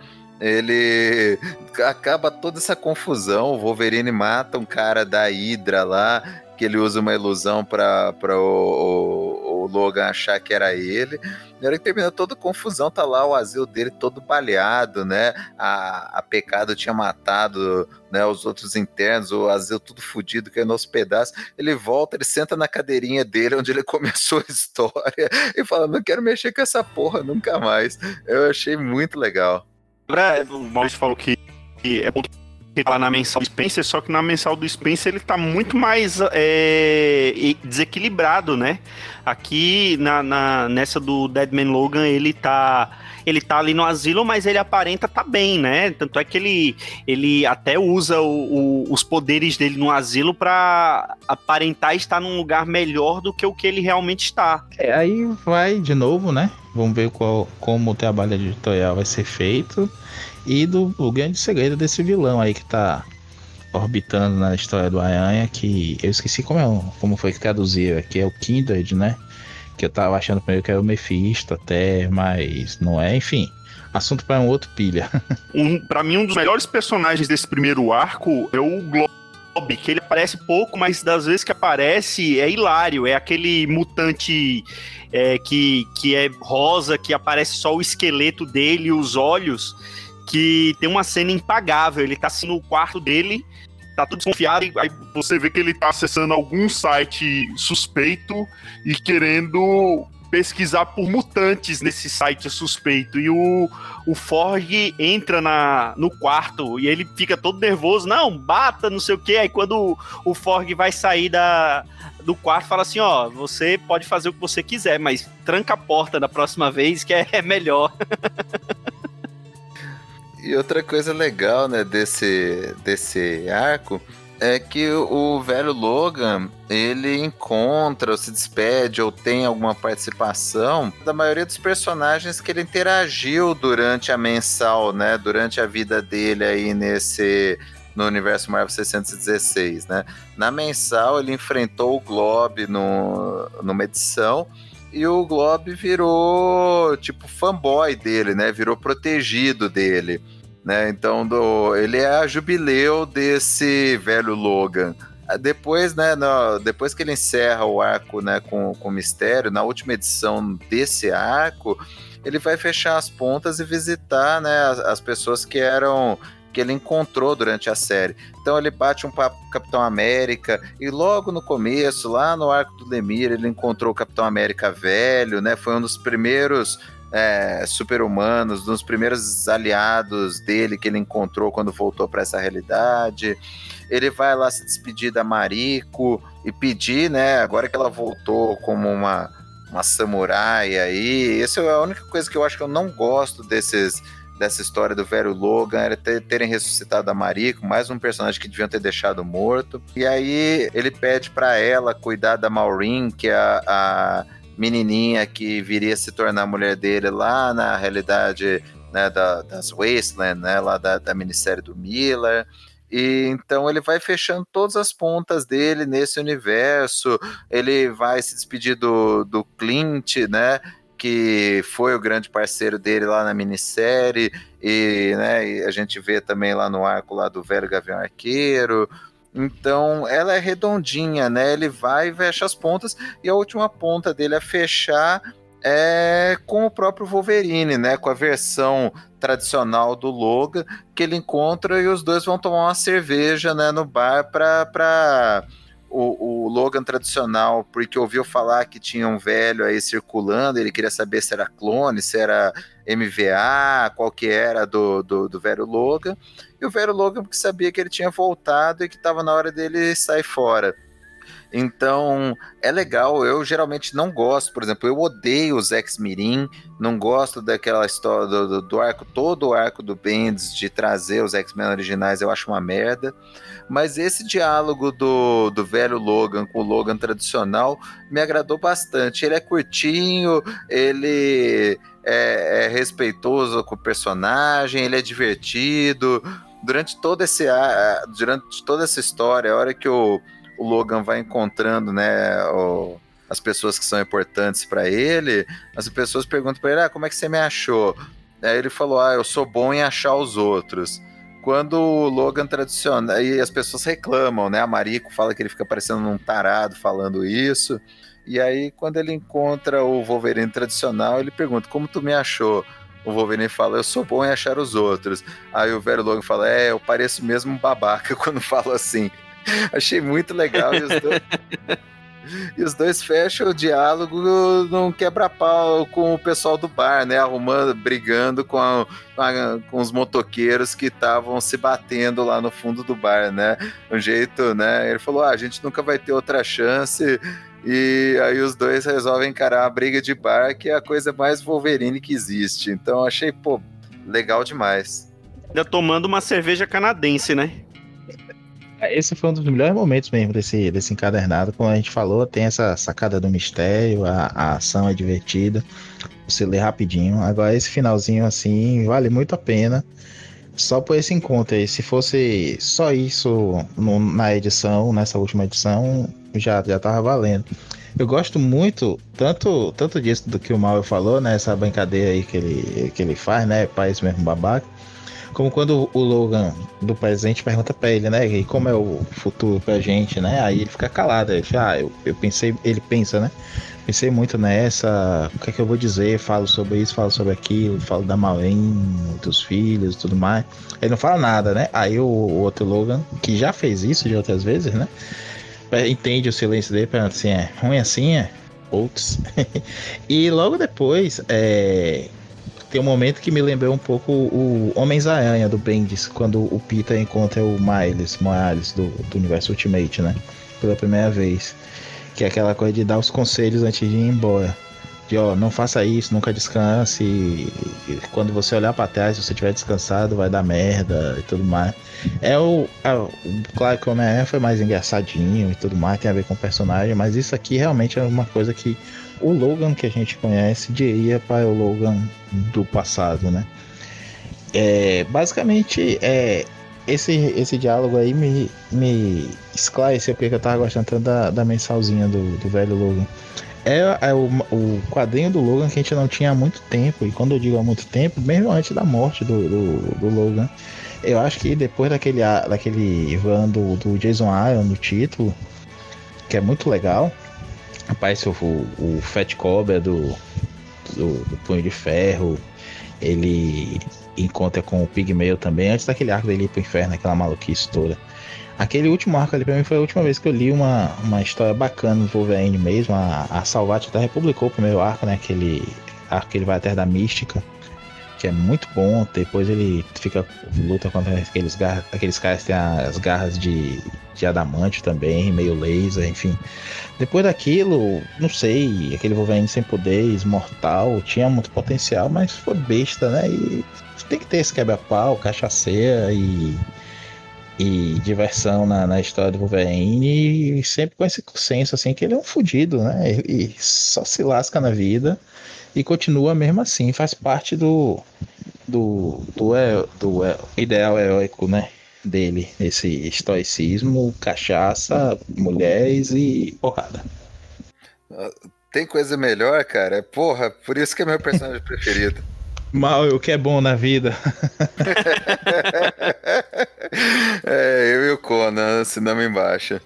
Ele acaba toda essa confusão. O Wolverine mata um cara da Hydra lá, que ele usa uma ilusão para o, o, o Logan achar que era ele. Na hora que termina toda a confusão, tá lá o asilo dele todo baleado, né? A, a Pecado tinha matado, né, os outros internos, o asilo tudo fudido, caindo aos pedaços. Ele volta, ele senta na cadeirinha dele, onde ele começou a história, e fala, não quero mexer com essa porra nunca mais. Eu achei muito legal. O Maurício falou que é bom que tá lá na mensal do Spencer, só que na mensal do Spencer ele tá muito mais é, desequilibrado, né? Aqui na, na, nessa do Deadman Logan ele tá, ele tá ali no asilo, mas ele aparenta tá bem, né? Tanto é que ele, ele até usa o, o, os poderes dele no asilo pra aparentar estar num lugar melhor do que o que ele realmente está. É, aí vai de novo, né? Vamos ver qual, como o trabalho editorial vai ser feito. E do o grande segredo desse vilão aí que tá orbitando na história do Aranha, que eu esqueci como, é, como foi que traduziram, que é o Kindred, né? Que eu tava achando primeiro que era o Mephisto até, mas não é, enfim. Assunto para um outro pilha. Um, pra mim, um dos melhores personagens desse primeiro arco é o Glob, que ele aparece pouco, mas das vezes que aparece é hilário. É aquele mutante é, que, que é rosa, que aparece só o esqueleto dele e os olhos, que tem uma cena impagável. Ele tá assim no quarto dele, tá tudo desconfiado, e aí você vê que ele tá acessando algum site suspeito e querendo pesquisar por mutantes nesse site suspeito, e o, o Forg entra na, no quarto e ele fica todo nervoso, não, bata, não sei o que. Aí quando o, o Forg vai sair da, do quarto, fala assim, ó, você pode fazer o que você quiser, mas tranca a porta da próxima vez que é, é melhor. E outra coisa legal, né, desse, desse arco é que o velho Logan, ele encontra ou se despede ou tem alguma participação da maioria dos personagens que ele interagiu durante a mensal, né, durante a vida dele aí nesse, no universo Marvel seiscentos e dezesseis, né. Na mensal ele enfrentou o Glob no, numa edição, e o Glob virou tipo fanboy dele, né? Virou protegido dele, né? Então do, ele é a Jubileu desse velho Logan. Depois, né? No, depois que ele encerra o arco, né? Com, com o Mistério, na última edição desse arco, ele vai fechar as pontas e visitar, né? As, as pessoas que eram que ele encontrou durante a série. Então ele bate um papo com o Capitão América, e logo no começo, lá no arco do Lemire, ele encontrou o Capitão América velho, né? Foi um dos primeiros é, super-humanos, um dos primeiros aliados dele que ele encontrou quando voltou para essa realidade. Ele vai lá se despedir da Mariko e pedir, né? Agora que ela voltou como uma, uma samurai aí, essa é a única coisa que eu acho que eu não gosto desses dessa história do velho Logan, era ter, terem ressuscitado a Mariko, mais um personagem que deviam ter deixado morto. E aí ele pede para ela cuidar da Maureen, que é a, a menininha que viria a se tornar a mulher dele lá na realidade, né, da, das Wasteland, né, lá da, da minissérie do Miller. E então ele vai fechando todas as pontas dele nesse universo. Ele vai se despedir do, do Clint, né, que foi o grande parceiro dele lá na minissérie, e, né, e a gente vê também lá no arco lá do velho Gavião Arqueiro. Então ela é redondinha, né? Ele vai e fecha as pontas, e a última ponta dele a fechar é com o próprio Wolverine, né? Com a versão tradicional do Logan, que ele encontra e os dois vão tomar uma cerveja, né, no bar para pra... O, o Logan tradicional, porque ouviu falar que tinha um velho aí circulando, ele queria saber se era clone, se era M V A, qual que era do, do, do velho Logan, e o velho Logan porque sabia que ele tinha voltado e que estava na hora dele sair fora. Então, é legal, eu geralmente não gosto, por exemplo, eu odeio os X-Mirim, não gosto daquela história do, do, do arco, todo o arco do Bendis de trazer os X-Men originais, eu acho uma merda, mas esse diálogo do, do velho Logan com o Logan tradicional me agradou bastante, ele é curtinho, ele é, é respeitoso com o personagem, ele é divertido, durante, todo esse, durante toda essa história, a hora que o o Logan vai encontrando, né, o, as pessoas que são importantes para ele, as pessoas perguntam para ele, ah, como é que você me achou? Aí ele falou, ah, eu sou bom em achar os outros. Quando o Logan tradicional, aí as pessoas reclamam, né, a Mariko fala que ele fica parecendo um tarado falando isso, e aí quando ele encontra o Wolverine tradicional, ele pergunta, como tu me achou? O Wolverine fala, eu sou bom em achar os outros. Aí o velho Logan fala, é, eu pareço mesmo um babaca quando falo assim. Achei muito legal. E os, dois... e os dois fecham o diálogo num quebra-pau com o pessoal do bar, né? Arrumando, brigando com, a, com, a, com os motoqueiros que estavam se batendo lá no fundo do bar, né? Um jeito, né? Ele falou, ah, a gente nunca vai ter outra chance. E aí os dois resolvem encarar a briga de bar, que é a coisa mais Wolverine que existe. Então achei, pô, legal demais. Ainda tomando uma cerveja canadense, né? Esse foi um dos melhores momentos mesmo desse, desse encadernado. Como a gente falou, tem essa sacada do mistério, a, a ação é divertida, você lê rapidinho. Agora esse finalzinho assim, vale muito a pena, só por esse encontro aí. Se fosse só isso no, na edição, nessa última edição, já, já tava valendo. Eu gosto muito, tanto, tanto disso do que o Mal falou, né? Essa brincadeira aí que ele, que ele faz, né? País mesmo babaca. Como quando o Logan do presente pergunta pra ele, né? E como é o futuro pra gente, né? Aí ele fica calado. Ele fala, ah, eu, eu pensei, ele pensa, né? Pensei muito nessa. O que é que eu vou dizer? Falo sobre isso, falo sobre aquilo, falo da Maureen, dos filhos e tudo mais. Ele não fala nada, né? Aí o, o outro Logan, que já fez isso de outras vezes, né? Entende o silêncio dele, pergunta assim: é ruim assim? É? Outros. E logo depois, é. Tem um momento que me lembrou um pouco o Homens-Aranha do Bendis, quando o Peter encontra o Miles Morales do, do universo Ultimate, né? Pela primeira vez. Que é aquela coisa de dar os conselhos antes de ir embora. De, ó, não faça isso, nunca descanse. E, e quando você olhar pra trás, se você tiver descansado, vai dar merda e tudo mais. É o... É, claro que o Homem-Aranha foi mais engraçadinho e tudo mais, tem a ver com o personagem, mas isso aqui realmente é uma coisa que o Logan que a gente conhece diria para o Logan do passado, né? É, basicamente, é, esse, esse diálogo aí me, me esclareceu porque eu tava gostando tanto da, da mensalzinha do, do velho Logan. É, é o, o quadrinho do Logan que a gente não tinha há muito tempo, e quando eu digo há muito tempo, mesmo antes da morte do, do, do Logan, eu acho que depois daquele, daquele run do, do Jason Aaron no título, que é muito legal, aparece o, o Fat Cobra do, do, do Punho de Ferro, ele encontra com o Pigmeio também, antes daquele arco dele ir pro inferno, aquela maluquice toda. Aquele último arco ali pra mim foi a última vez que eu li uma, uma história bacana do Wolverine mesmo. A, a Salvat até republicou o primeiro arco, né? Aquele arco que ele vai até da Mística, que é muito bom. Depois ele fica luta contra aqueles, garra, aqueles caras que tem as garras de, de adamante também, meio laser, enfim. Depois daquilo, não sei, aquele Wolverine sem poderes, mortal, tinha muito potencial, mas foi besta, né? E tem que ter esse quebra-pau, cachaceira e, e diversão na, na história do Wolverine, e sempre com esse senso assim que ele é um fudido, né? E, e só se lasca na vida e continua mesmo assim, faz parte do do, do, do, do ideal heróico, né? Dele, esse estoicismo, cachaça, mulheres e porrada. Tem coisa melhor, cara? Porra, por isso que é meu personagem preferido. Mal, o que é bom na vida. É, eu e o Conan. Conan, cinema embaixo.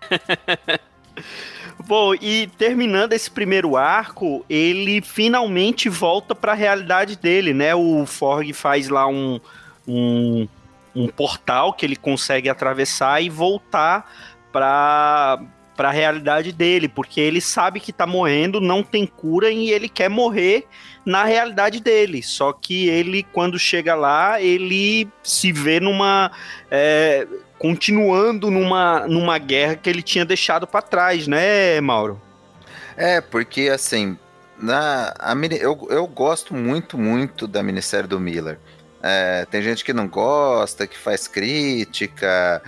Bom, e terminando esse primeiro arco, ele finalmente volta para a realidade dele, né? O Forg faz lá um, um, um portal que ele consegue atravessar e voltar para para a realidade dele, porque ele sabe que tá morrendo, não tem cura e ele quer morrer na realidade dele. Só que ele, quando chega lá, ele se vê numa... É, continuando numa, numa guerra que ele tinha deixado para trás, né, Mauro? É, porque assim, na, a, eu, eu gosto muito, muito da minissérie do Miller. É, tem gente que não gosta, que faz crítica...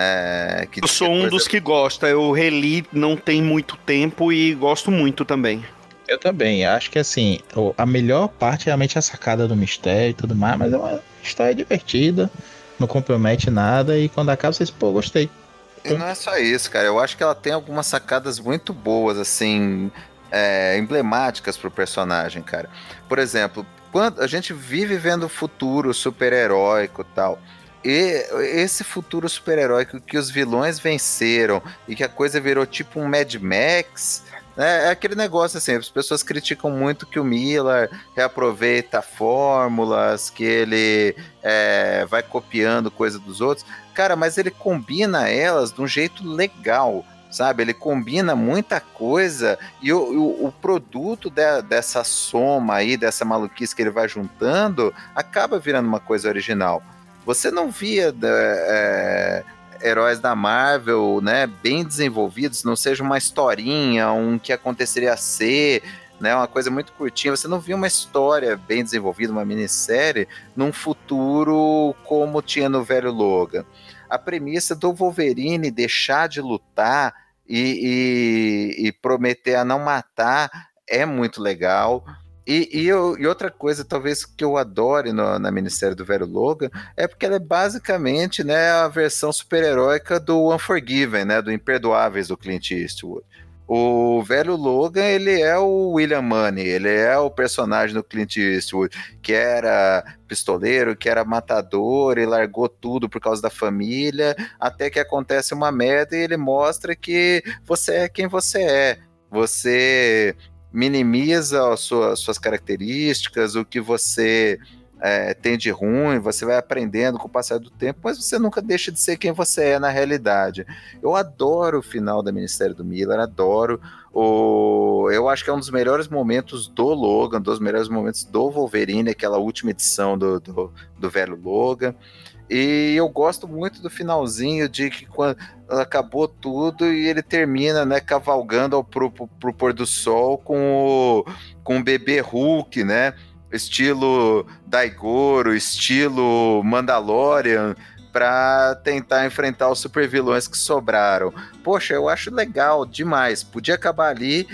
É, que eu sou um coisa... dos que gosta, eu reli não tem muito tempo e gosto muito também. Eu também, acho que assim, a melhor parte é realmente a sacada do mistério e tudo mais, mas é uma história divertida, não compromete nada e quando acaba vocês, pô, gostei. E não é só isso, cara, eu acho que ela tem algumas sacadas muito boas, assim, é, emblemáticas pro personagem, cara. Por exemplo, quando a gente vive vendo o futuro super-heróico e tal... E esse futuro super-heróico que os vilões venceram e que a coisa virou tipo um Mad Max, né? É aquele negócio assim, as pessoas criticam muito que o Miller reaproveita fórmulas, que ele é, vai copiando coisa dos outros. Cara, mas ele combina elas de um jeito legal, sabe? Ele combina muita coisa e o, o, o produto de, dessa soma aí, dessa maluquice que ele vai juntando, acaba virando uma coisa original. Você não via é, heróis da Marvel, né, bem desenvolvidos, não seja uma historinha, um que aconteceria a ser, né, uma coisa muito curtinha. Você não via uma história bem desenvolvida, uma minissérie, num futuro como tinha no velho Logan. A premissa do Wolverine deixar de lutar e, e, e prometer a não matar é muito legal. E, e, eu, e outra coisa, talvez, que eu adore no, na minissérie do velho Logan, é porque ela é basicamente, né, a versão super-heróica do Unforgiven, né, do Imperdoáveis do Clint Eastwood. O velho Logan, ele é o William Munny, ele é o personagem do Clint Eastwood, que era pistoleiro, que era matador, e largou tudo por causa da família, até que acontece uma merda e ele mostra que você é quem você é. Você... minimiza as suas, suas características, o que você é, tem de ruim, você vai aprendendo com o passar do tempo, mas você nunca deixa de ser quem você é na realidade. Eu adoro o final da minissérie do Miller, adoro. O... Eu acho que é um dos melhores momentos do Logan, dos melhores momentos do Wolverine, aquela última edição do, do, do velho Logan. E eu gosto muito do finalzinho de que quando acabou tudo e ele termina, né, cavalgando ao, pro, pro, pro pôr do sol com o, com o bebê Hulk, né, estilo Daigoro, estilo Mandalorian, para tentar enfrentar os super vilões que sobraram. Poxa, eu acho legal demais, podia acabar ali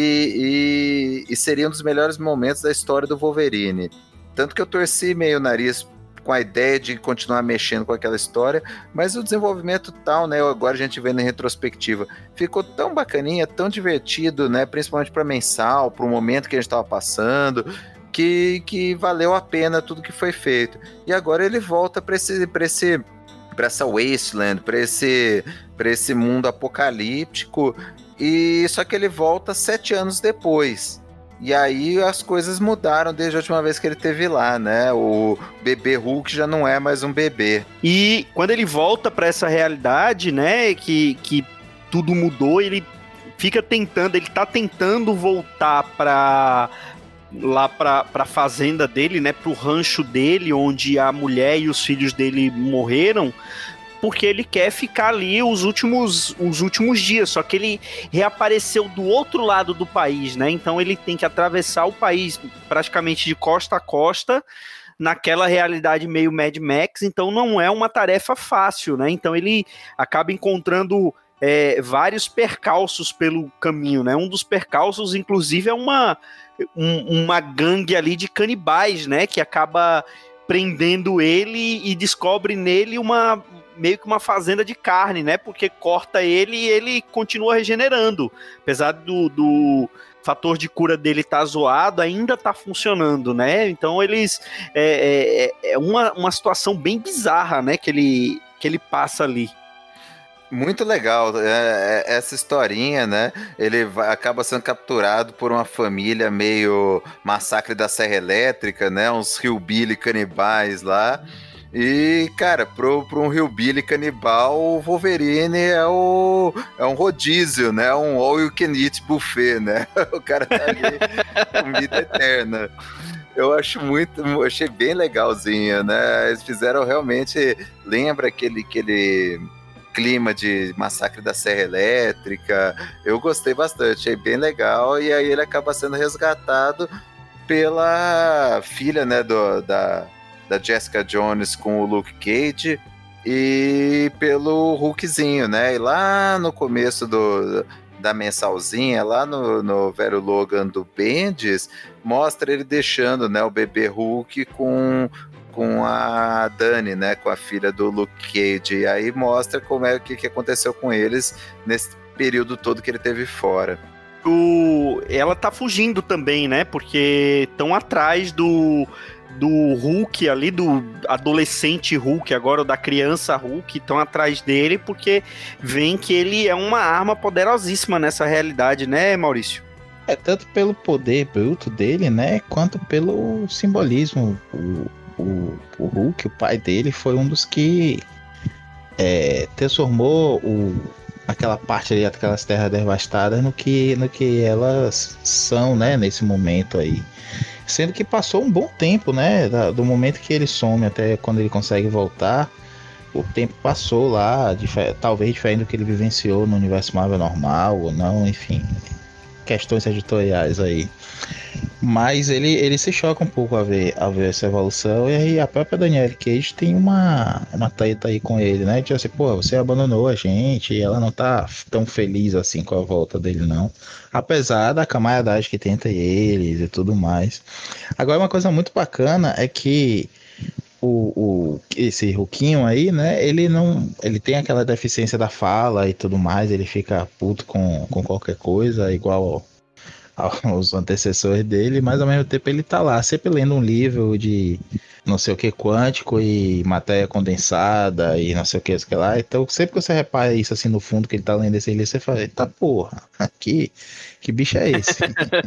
e, e, e seria um dos melhores momentos da história do Wolverine. Tanto que eu torci meio o nariz com a ideia de continuar mexendo com aquela história, mas o desenvolvimento tal, né, agora a gente vendo em retrospectiva, ficou tão bacaninha, tão divertido, né, principalmente para mensal, para o momento que a gente estava passando, que, que valeu a pena tudo que foi feito. E agora ele volta para esse, para esse, para essa wasteland, para esse, para esse mundo apocalíptico, e só que ele volta sete anos depois. E aí as coisas mudaram desde a última vez que ele esteve lá, né? O bebê Hulk já não é mais um bebê. E quando ele volta para essa realidade, né, que, que tudo mudou, ele fica tentando, ele tá tentando voltar para lá para a fazenda dele, né, pro rancho dele, onde a mulher e os filhos dele morreram, porque ele quer ficar ali os últimos, os últimos dias, só que ele reapareceu do outro lado do país, né? Então ele tem que atravessar o país praticamente de costa a costa, naquela realidade meio Mad Max, então não é uma tarefa fácil, né? Então ele acaba encontrando é, vários percalços pelo caminho, né? Um dos percalços, inclusive, é uma, um, uma gangue ali de canibais, né? Que acaba prendendo ele e descobre nele uma... meio que uma fazenda de carne, né? Porque corta ele e ele continua regenerando. Apesar do, do fator de cura dele estar tá zoado, ainda tá funcionando, né? Então eles... É, é, é uma, uma situação bem bizarra, né? Que ele, que ele passa ali. Muito legal, é, é, essa historinha, né? Ele vai, acaba sendo capturado por uma família meio massacre da Serra Elétrica, né? Uns hillbilly canibais lá. E, cara, pro, pro um hillbilly canibal, o Wolverine é, o, é um rodízio, né? Um all you can eat buffet, né? O cara tá ali, comida eterna. Eu acho muito, achei bem legalzinho, né? Eles fizeram realmente, lembra aquele, aquele clima de massacre da Serra Elétrica. Eu gostei bastante, achei bem legal. E aí ele acaba sendo resgatado pela filha, né, do, da, da Jessica Jones com o Luke Cage e pelo Hulkzinho, né? E lá no começo do, da mensalzinha, lá no, no velho Logan do Bendis, mostra ele deixando, né, o bebê Hulk com, com a Dani, né, com a filha do Luke Cage. E aí mostra como é que, que aconteceu com eles nesse período todo que ele teve fora. O, ela tá fugindo também, né? Porque estão atrás do, do Hulk ali, do adolescente Hulk, agora da criança Hulk, estão atrás dele porque veem que ele é uma arma poderosíssima nessa realidade, né, Maurício? É, tanto pelo poder bruto dele, né, quanto pelo simbolismo. O, o, o Hulk, o pai dele, foi um dos que é, transformou o, aquela parte ali, aquelas terras devastadas, no que, no que elas são, né, nesse momento aí. Sendo que passou um bom tempo, né, do momento que ele some até quando ele consegue voltar, o tempo passou lá, dif- talvez diferente do que ele vivenciou no universo Marvel normal, ou não, enfim, questões editoriais aí. Mas ele, ele se choca um pouco a ver, a ver essa evolução, e aí a própria Danielle Cage tem uma, uma treta aí com ele, né? Tipo assim, pô, você abandonou a gente, e ela não tá tão feliz assim com a volta dele, não. Apesar da camaradagem que tem entre eles e tudo mais. Agora, uma coisa muito bacana é que o, o, esse Ruquinho aí, né? Ele não. Ele tem aquela deficiência da fala e tudo mais, ele fica puto com, com qualquer coisa, igual aos antecessores dele, mas ao mesmo tempo ele tá lá, sempre lendo um livro de não sei o que quântico e matéria condensada e não sei o que, sei lá. Então sempre que você repara isso assim no fundo que ele tá lendo esse livro, você fala, eita porra, que, que bicho é esse?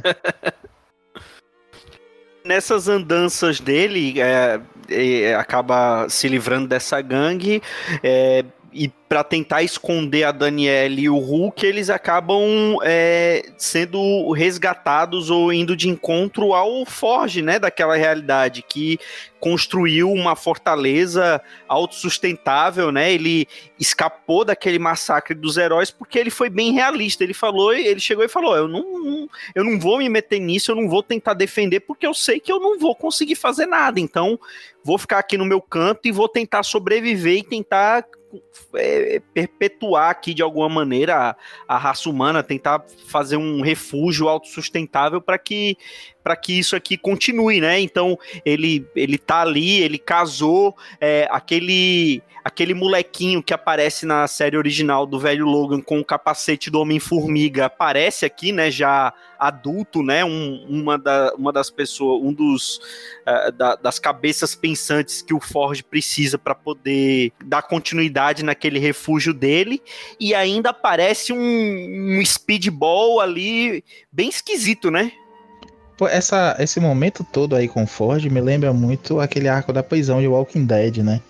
Nessas andanças dele, é, é, acaba se livrando dessa gangue, é, e para tentar esconder a Danielle e o Hulk, eles acabam é, sendo resgatados ou indo de encontro ao Forge, né, daquela realidade que construiu uma fortaleza autossustentável, né? Ele escapou daquele massacre dos heróis porque ele foi bem realista. Ele falou, ele chegou e falou: eu não, não, eu não vou me meter nisso, eu não vou tentar defender porque eu sei que eu não vou conseguir fazer nada. Então, vou ficar aqui no meu canto e vou tentar sobreviver e tentar É, perpetuar aqui de alguma maneira a, a raça humana, tentar fazer um refúgio autossustentável para que, para que isso aqui continue, né? Então ele, ele tá ali, ele casou, é, aquele, aquele molequinho que aparece na série original do velho Logan com o capacete do Homem-Formiga, aparece aqui, né, já adulto, né, um, uma, da, uma das pessoas, um dos uh, da, das cabeças pensantes que o Forge precisa para poder dar continuidade naquele refúgio dele, e ainda aparece um, um speedball ali bem esquisito, né? Pô, essa, esse momento todo aí com o Forge me lembra muito aquele arco da prisão de Walking Dead, né?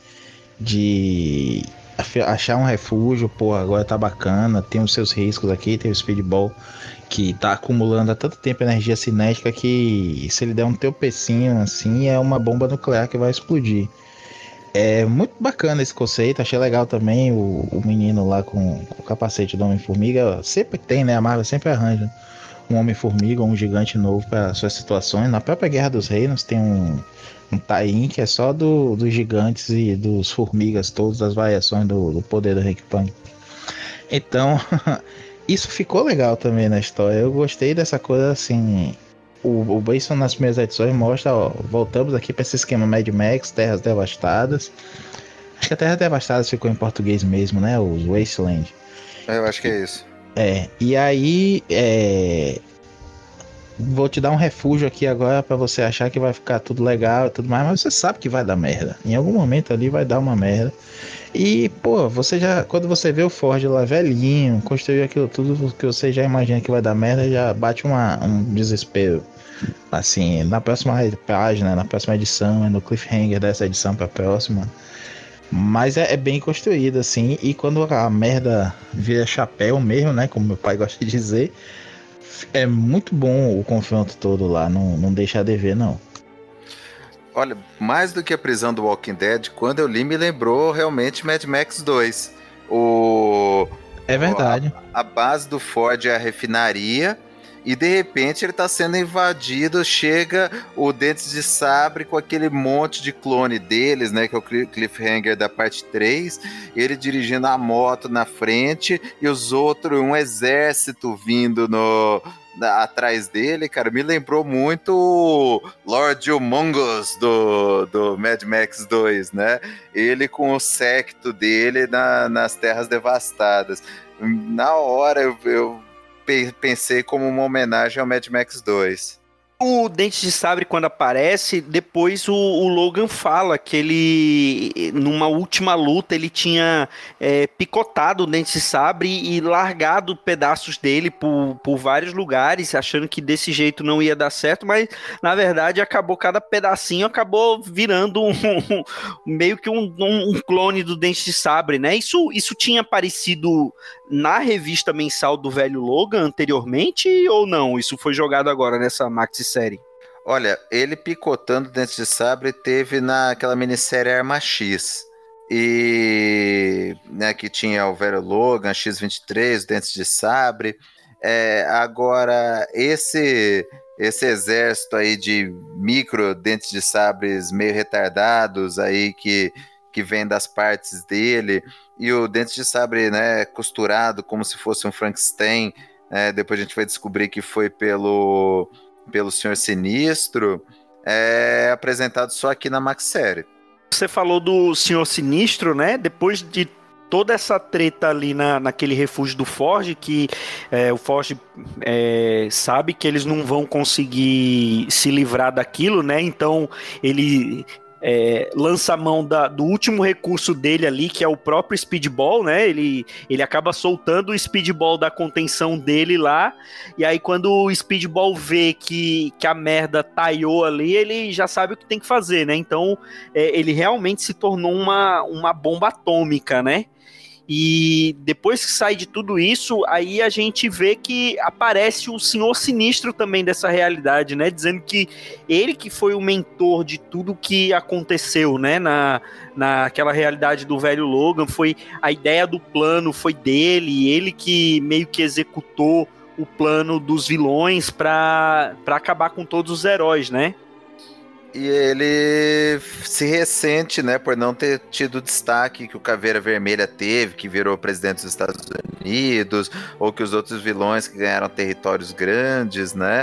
De achar um refúgio, pô, agora tá bacana, tem os seus riscos aqui, tem o speedball que tá acumulando há tanto tempo energia cinética que se ele der um tropecinho assim, é uma bomba nuclear que vai explodir. É muito bacana esse conceito, achei legal também o, o menino lá com, com o capacete do Homem-Formiga, sempre tem, né, a Marvel sempre arranja um Homem-Formiga ou um gigante novo para suas situações. Na própria Guerra dos Reinos tem um, um tie-in que é só do, dos gigantes e dos formigas, todas as variações do, do poder do Hank Pym. Então, isso ficou legal também na história. Eu gostei dessa coisa assim. O, o Bison nas primeiras edições mostra, ó, voltamos aqui para esse esquema Mad Max, Terras Devastadas. Acho que a Terras Devastadas ficou em português mesmo, né? Os Wasteland. Eu acho que é isso. É, e aí é, vou te dar um refúgio aqui agora pra você achar que vai ficar tudo legal e tudo mais, mas você sabe que vai dar merda. Em algum momento ali vai dar uma merda. E, pô, você já, quando você vê o Ford lá velhinho, construiu aquilo tudo que você já imagina que vai dar merda, já bate uma, um desespero. Assim, na próxima página, na próxima edição, no cliffhanger dessa edição pra próxima. Mas é, é bem construído, assim, e quando a merda vira chapéu mesmo, né, como meu pai gosta de dizer, é muito bom o confronto todo lá, não, não deixa a dever, não. Olha, mais do que a prisão do Walking Dead, quando eu li me lembrou realmente Mad Max dois. O, é verdade. A, a base do Ford é a refinaria, e de repente ele tá sendo invadido, chega o Dentes de Sabre com aquele monte de clone deles, né, que é o cliffhanger da parte três, ele dirigindo a moto na frente e os outros, um exército vindo no, na, atrás dele, cara, me lembrou muito Lord Humongous do, do Mad Max dois, né, ele com o séquito dele na, nas terras devastadas. Na hora eu, eu pensei como uma homenagem ao Mad Max dois. O Dente de Sabre, quando aparece, depois o, o Logan fala que ele, numa última luta, ele tinha é, picotado o Dente de Sabre e largado pedaços dele por, por vários lugares, achando que desse jeito não ia dar certo, mas na verdade acabou, cada pedacinho acabou virando um, um, meio que um, um, um clone do Dente de Sabre, né? Isso, isso tinha aparecido na revista mensal do velho Logan anteriormente ou não? Isso foi jogado agora nessa maxi série? Olha, ele picotando Dentes de Sabre teve naquela minissérie Arma X. E né, que tinha o velho Logan, X vinte e três, Dentes de Sabre. É, agora, esse, esse exército aí de micro Dentes de Sabres meio retardados aí que, que vem das partes dele, e o Dentes de Sabre, né, costurado como se fosse um Frankenstein, né, depois a gente vai descobrir que foi pelo... pelo Senhor Sinistro, é apresentado só aqui na Maxi-série. Você falou do Senhor Sinistro, né? Depois de toda essa treta ali na, naquele refúgio do Ford, que é, o Ford é, sabe que eles não vão conseguir se livrar daquilo, né? Então ele... É, lança a mão da, do último recurso dele ali, que é o próprio Speedball, né? Ele, ele acaba soltando o Speedball da contenção dele lá, e aí quando o Speedball vê que, que a merda taiou ali, ele já sabe o que tem que fazer, né? Então é, ele realmente se tornou uma, uma bomba atômica, né? E depois que sai de tudo isso, aí a gente vê que aparece o Senhor Sinistro também dessa realidade, né? Dizendo que ele que foi o mentor de tudo que aconteceu, né? Na, naquela realidade do velho Logan, foi a ideia do plano foi dele, ele que meio que executou o plano dos vilões para para acabar com todos os heróis, né? E ele se ressente, né, por não ter tido destaque que o Caveira Vermelha teve, que virou presidente dos Estados Unidos, ou que os outros vilões que ganharam territórios grandes, né?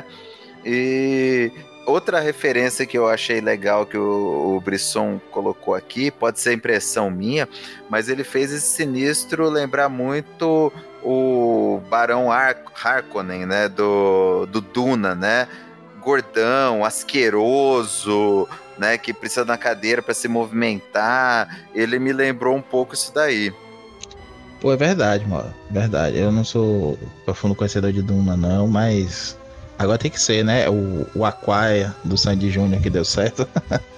E outra referência que eu achei legal que o, o Brisson colocou aqui, pode ser impressão minha, mas ele fez esse Sinistro lembrar muito o Barão Har- Harkonnen, né, do, do Duna, né? Gordão, asqueroso, né, que precisa da cadeira para se movimentar. Ele me lembrou um pouco isso daí. Pô, é verdade, mano. Verdade. Eu não sou profundo conhecedor de Duna, não, mas agora tem que ser, né? O, o Aquaia do Sandy Júnior que deu certo.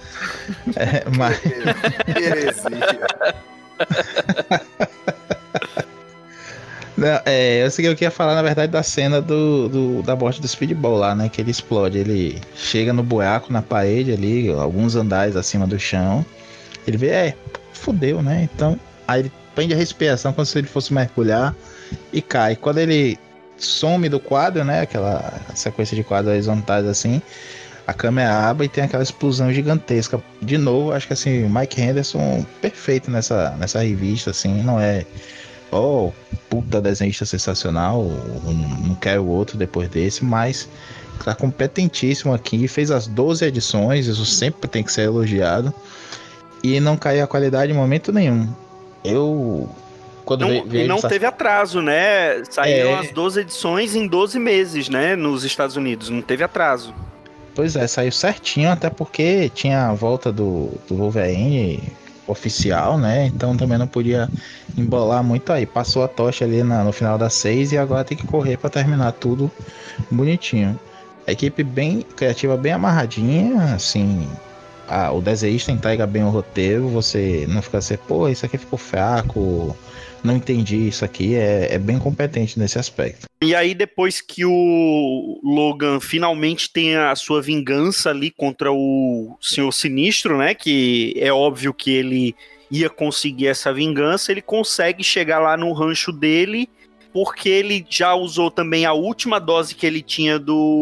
é, mas... Heresia. Não, é, eu sei que eu queria falar, na verdade, da cena do, do, da morte do Speedball lá, né? Que ele explode. Ele chega no buraco, na parede ali, alguns andares acima do chão. Ele vê, é, fudeu, né? Então, aí ele prende a respiração como se ele fosse mergulhar e cai. Quando ele some do quadro, né? Aquela sequência de quadros horizontais assim, a câmera abre e tem aquela explosão gigantesca. De novo, acho que assim, o Mike Henderson perfeito nessa, nessa revista, assim, não é... Oh, puta desenhista sensacional, não quero outro depois desse, mas tá competentíssimo aqui, fez as doze edições, isso sempre tem que ser elogiado, e não caiu a qualidade em momento nenhum. Eu quando não, veio, veio e não teve atraso, né? Saíram é... as doze edições em doze meses, né? Nos Estados Unidos, não teve atraso. Pois é, saiu certinho, até porque tinha a volta do, do Wolverine oficial, né? Então também não podia embolar muito aí. Passou a tocha ali na, no final das seis e agora tem que correr para terminar tudo bonitinho. A equipe bem criativa, bem amarradinha, assim. A, o desenhista entrega bem o roteiro, você não fica assim, pô, isso aqui ficou fraco, não entendi isso aqui, é, é bem competente nesse aspecto. E aí, depois que o Logan finalmente tem a sua vingança ali contra o Senhor Sinistro, né? Que é óbvio que ele ia conseguir essa vingança, ele consegue chegar lá no rancho dele, porque ele já usou também a última dose que ele tinha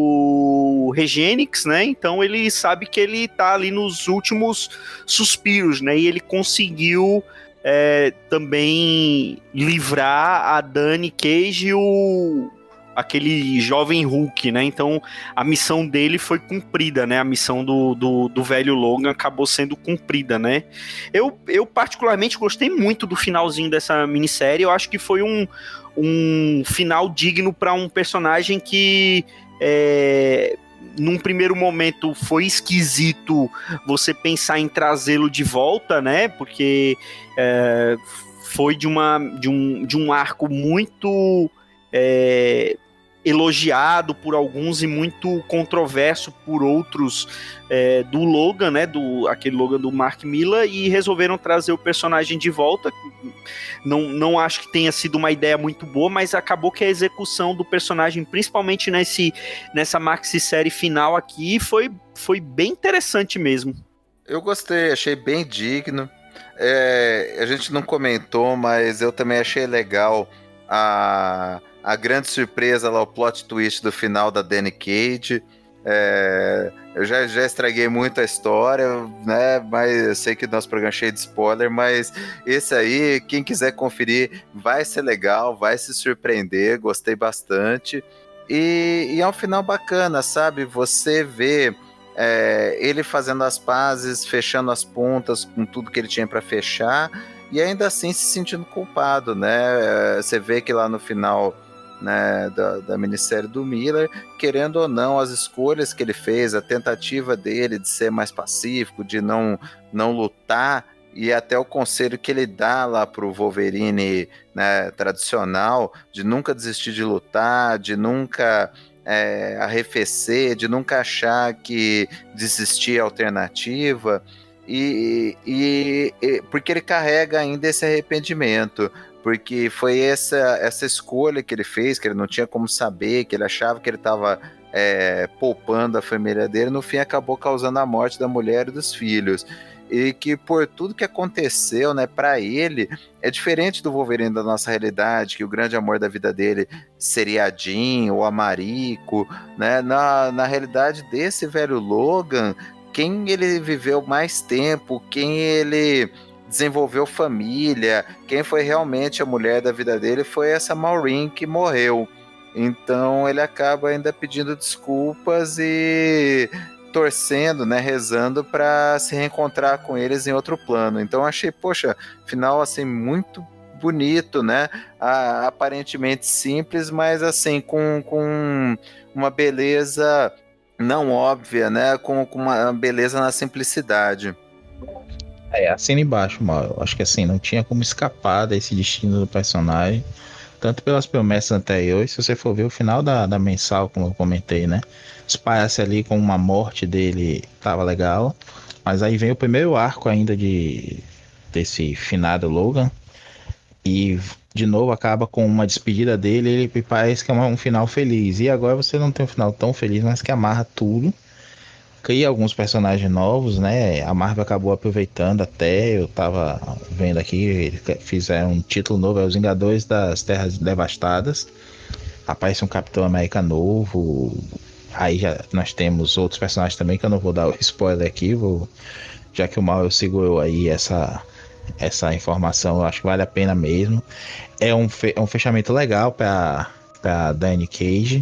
do Regenix, né? Então ele sabe que ele tá ali nos últimos suspiros, né? E ele conseguiu é, também livrar a Danny Cage e o aquele jovem Hulk, né? Então a missão dele foi cumprida, né? A missão do, do, do velho Logan acabou sendo cumprida, né? Eu, eu particularmente gostei muito do finalzinho dessa minissérie. Eu acho que foi um, um final digno para um personagem que é, num primeiro momento foi esquisito você pensar em trazê-lo de volta, né? Porque é, foi de, uma, de, um, de um arco muito é, elogiado por alguns e muito controverso por outros é, do Logan, né? Do, aquele Logan do Mark Millar, e resolveram trazer o personagem de volta. Não, não acho que tenha sido uma ideia muito boa, mas acabou que a execução do personagem, principalmente nesse, nessa maxi-série final aqui, foi, foi bem interessante mesmo. Eu gostei, achei bem digno. É, a gente não comentou, mas eu também achei legal a, a grande surpresa lá, o plot twist do final da Danny Cage. É, eu já, já estraguei muito a história, né? Mas eu sei que o nosso programa é cheio de spoiler, mas esse aí, quem quiser conferir, vai ser legal, vai se surpreender, gostei bastante. E, e é um final bacana, sabe? Você vê é, ele fazendo as pazes, fechando as pontas com tudo que ele tinha para fechar, e ainda assim se sentindo culpado, né? Você vê que lá no final, né, da, da minissérie do Millar, querendo ou não, as escolhas que ele fez, a tentativa dele de ser mais pacífico, de não, não lutar, e até o conselho que ele dá lá pro Wolverine, né, tradicional, de nunca desistir de lutar, de nunca é, arrefecer, de nunca achar que desistir é alternativa, e, e, e porque ele carrega ainda esse arrependimento, porque foi essa, essa escolha que ele fez, que ele não tinha como saber, que ele achava que ele estava é, poupando a família dele, no fim acabou causando a morte da mulher e dos filhos. E que por tudo que aconteceu, né, para ele, é diferente do Wolverine da nossa realidade, que o grande amor da vida dele seria a Jean ou a Mariko, né? Na, na realidade desse velho Logan, quem ele viveu mais tempo, quem ele desenvolveu família, quem foi realmente a mulher da vida dele foi essa Maureen que morreu. Então ele acaba ainda pedindo desculpas e torcendo, né, rezando para se reencontrar com eles em outro plano. Então achei, poxa, final assim muito bonito, né? Ah, aparentemente simples, mas assim com, com uma beleza não óbvia, né? Com, com uma beleza na simplicidade. É, assina embaixo, mal. Eu acho que assim, não tinha como escapar desse destino do personagem, tanto pelas promessas anteriores. Se você for ver o final da, da mensal, como eu comentei, né? Espalha-se ali com uma morte dele, tava legal. Mas aí vem o primeiro arco ainda de desse finado Logan. E de novo acaba com uma despedida dele. Ele parece que é um final feliz. E agora você não tem um final tão feliz, mas que amarra tudo. Cria alguns personagens novos, né? A Marvel acabou aproveitando até. Eu tava vendo aqui, fizeram um título novo, é Os Vingadores das Terras Devastadas. Aparece um Capitão América novo. Aí já nós temos outros personagens também, que eu não vou dar o spoiler aqui, vou, já que o Mauro segurou aí essa, essa informação, eu acho que vale a pena mesmo. É um, fe, é um fechamento legal para para Danny Cage.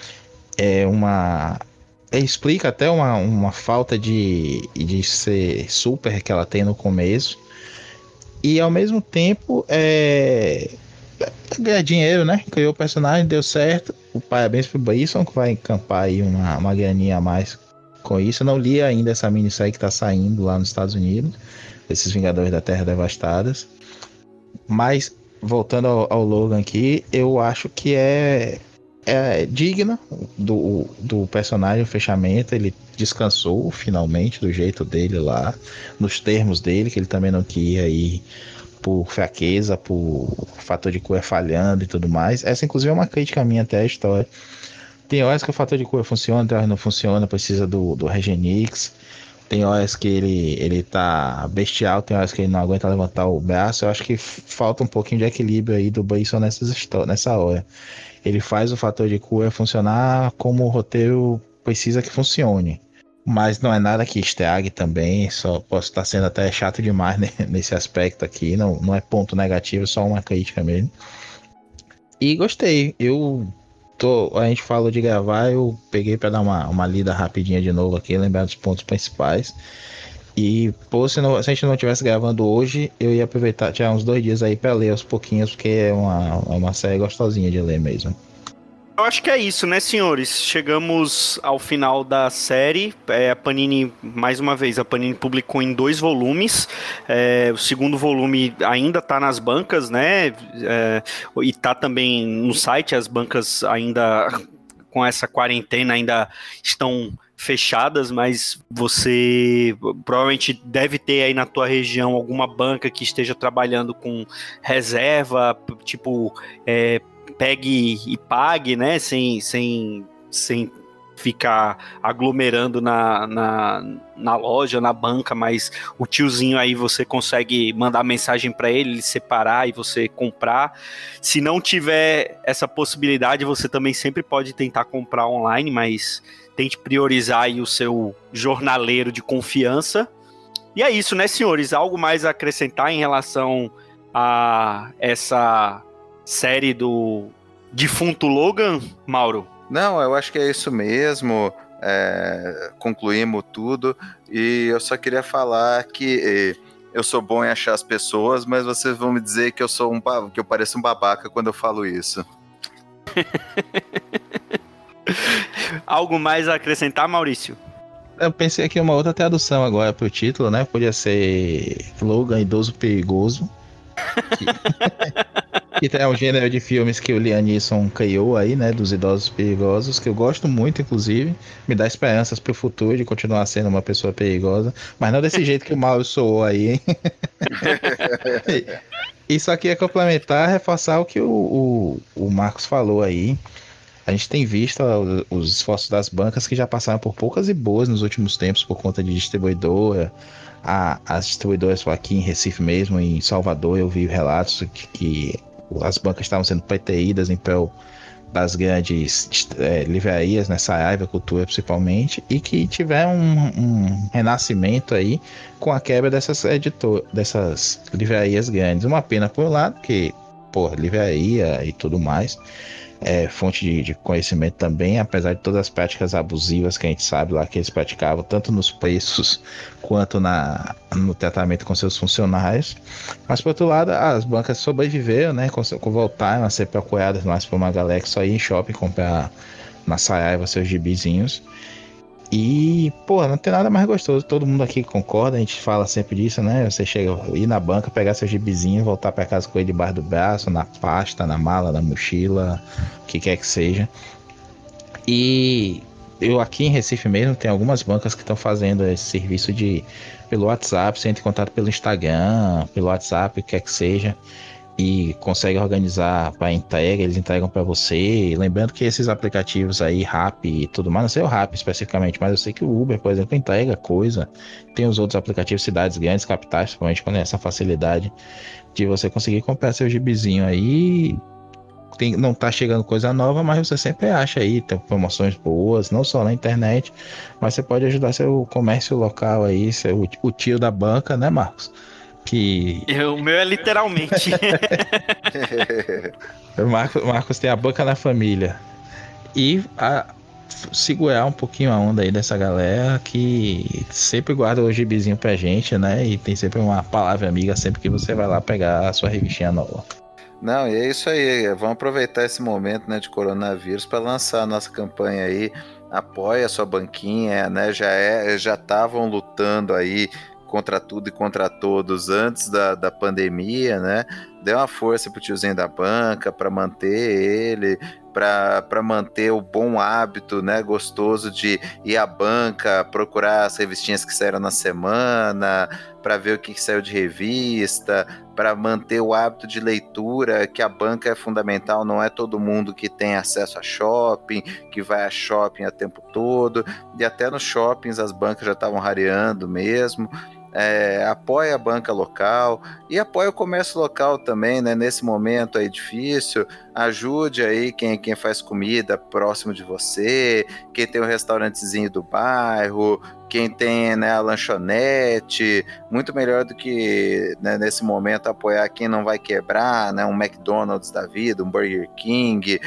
É uma... explica até uma, uma falta de, de ser super que ela tem no começo. E ao mesmo tempo, é... ganhar dinheiro, né? Criou o personagem, deu certo. O parabéns pro Brisson, que vai encampar aí uma, uma graninha a mais com isso. Eu não li ainda essa minissérie que tá saindo lá nos Estados Unidos, esses Vingadores da Terra Devastadas. Mas, voltando ao, ao Logan aqui, eu acho que é, é digno do, do personagem, o fechamento. Ele descansou finalmente do jeito dele lá, nos termos dele, que ele também não queria ir por fraqueza, por fator de cura falhando e tudo mais. Essa, inclusive, é uma crítica minha até à história. Tem horas que o fator de cura funciona, tem horas que não funciona, precisa do, do Regenix. Tem horas que ele, ele tá bestial, tem horas que ele não aguenta levantar o braço. Eu acho que falta um pouquinho de equilíbrio aí do Brisson nessa hora. Ele faz o fator de cura funcionar como o roteiro precisa que funcione. Mas não é nada que estrague também, só posso estar sendo até chato demais né, nesse aspecto aqui. Não, não é ponto negativo, só uma crítica mesmo. E gostei, eu... Tô, a gente falou de gravar, eu peguei para dar uma, uma lida rapidinha de novo aqui, lembrar dos pontos principais. E, pô, se, não, se a gente não estivesse gravando hoje, eu ia aproveitar, tirar uns dois dias aí para ler aos pouquinhos, porque é uma, é uma série gostosinha de ler mesmo. Eu acho que é isso, né, senhores? Chegamos ao final da série. É, a Panini, mais uma vez, a Panini publicou em dois volumes. É, o segundo volume ainda está nas bancas, né? É, e está também no site. As bancas ainda, com essa quarentena, ainda estão fechadas, mas você provavelmente deve ter aí na tua região alguma banca que esteja trabalhando com reserva, tipo... É, pegue e pague, né, sem, sem, sem ficar aglomerando na, na, na loja, na banca, mas o tiozinho aí você consegue mandar mensagem para ele, ele separar e você comprar. Se não tiver essa possibilidade, você também sempre pode tentar comprar online, mas tente priorizar aí o seu jornaleiro de confiança. E é isso, né, senhores? Algo mais a acrescentar em relação a essa... série do defunto Logan, Mauro? Não, eu acho que é isso mesmo. É, concluímos tudo. E eu só queria falar que eu sou bom em achar as pessoas, mas vocês vão me dizer que eu sou um que eu pareço um babaca quando eu falo isso. Algo mais a acrescentar, Maurício? Eu pensei aqui em uma outra tradução agora pro título, né? Podia ser Logan, idoso perigoso. Que, que é um gênero de filmes que o Liam Neeson criou aí, né? Dos idosos perigosos, que eu gosto muito, inclusive. Me dá esperanças pro futuro de continuar sendo uma pessoa perigosa. Mas não desse jeito que o Mauro soou aí, hein? E só queria complementar, reforçar o que o, o, o Marcos falou aí. A gente tem visto os esforços das bancas que já passaram por poucas e boas nos últimos tempos por conta de distribuidora. A, as distribuidoras aqui em Recife mesmo, em Salvador, eu vi relatos de que as bancas estavam sendo preteridas em prol das grandes é, livrarias, nessa área, cultura principalmente, e que tiveram um, um renascimento aí com a quebra dessas, editor, dessas livrarias grandes. Uma pena por um lado, que, pô, livraria e tudo mais, é fonte de, de conhecimento também, apesar de todas as práticas abusivas que a gente sabe lá que eles praticavam, tanto nos preços quanto na, no tratamento com seus funcionários. Mas por outro lado, as bancas sobreviveram, né, voltaram a ser procuradas mais por uma galera que só ia em shopping comprar na Saraiva seus gibizinhos. E, pô, não tem nada mais gostoso, todo mundo aqui concorda, a gente fala sempre disso, né? Você chega, ir na banca, pegar seu gibizinho, voltar pra casa com ele debaixo do braço, na pasta, na mala, na mochila, o que quer que seja. E eu aqui em Recife mesmo, tem algumas bancas que estão fazendo esse serviço de pelo WhatsApp, você entra em contato pelo Instagram, pelo WhatsApp, o que quer que seja, e consegue organizar para entrega, eles entregam para você. Lembrando que esses aplicativos aí, Rappi e tudo mais, não sei o Rappi especificamente, mas eu sei que o Uber, por exemplo, entrega coisa. Tem os outros aplicativos, cidades grandes, capitais, principalmente quando é essa facilidade de você conseguir comprar seu gibizinho aí. Tem, não tá chegando coisa nova, mas você sempre acha aí, tem promoções boas, não só na internet, mas você pode ajudar seu comércio local aí, seu, o tio da banca, né, Marcos? Que... O meu é literalmente. o Marcos, Marcos tem a banca na família. E a, segurar um pouquinho a onda aí dessa galera que sempre guarda o gibizinho pra gente, né? E tem sempre uma palavra amiga sempre que você vai lá pegar a sua revistinha nova. Não, e é isso aí. Vamos aproveitar esse momento, né, de coronavírus para lançar a nossa campanha aí. Apoia a sua banquinha, né? Já é, já estavam lutando aí contra tudo e contra todos antes da, da pandemia, né? Dê uma força pro tiozinho da banca para manter ele, para manter o bom hábito, né, gostoso de ir à banca, procurar as revistinhas que saíram na semana, para ver o que saiu de revista, para manter o hábito de leitura, que a banca é fundamental, não é todo mundo que tem acesso a shopping, que vai a shopping o tempo todo, e até nos shoppings as bancas já estavam rareando mesmo. É, apoia a banca local e apoia o comércio local também, né? Nesse momento aí difícil, ajude aí quem, quem faz comida próximo de você, quem tem o um restaurantezinho do bairro, quem tem, né, a lanchonete, muito melhor do que, né, nesse momento apoiar quem não vai quebrar, né? Um McDonald's da vida, um Burger King.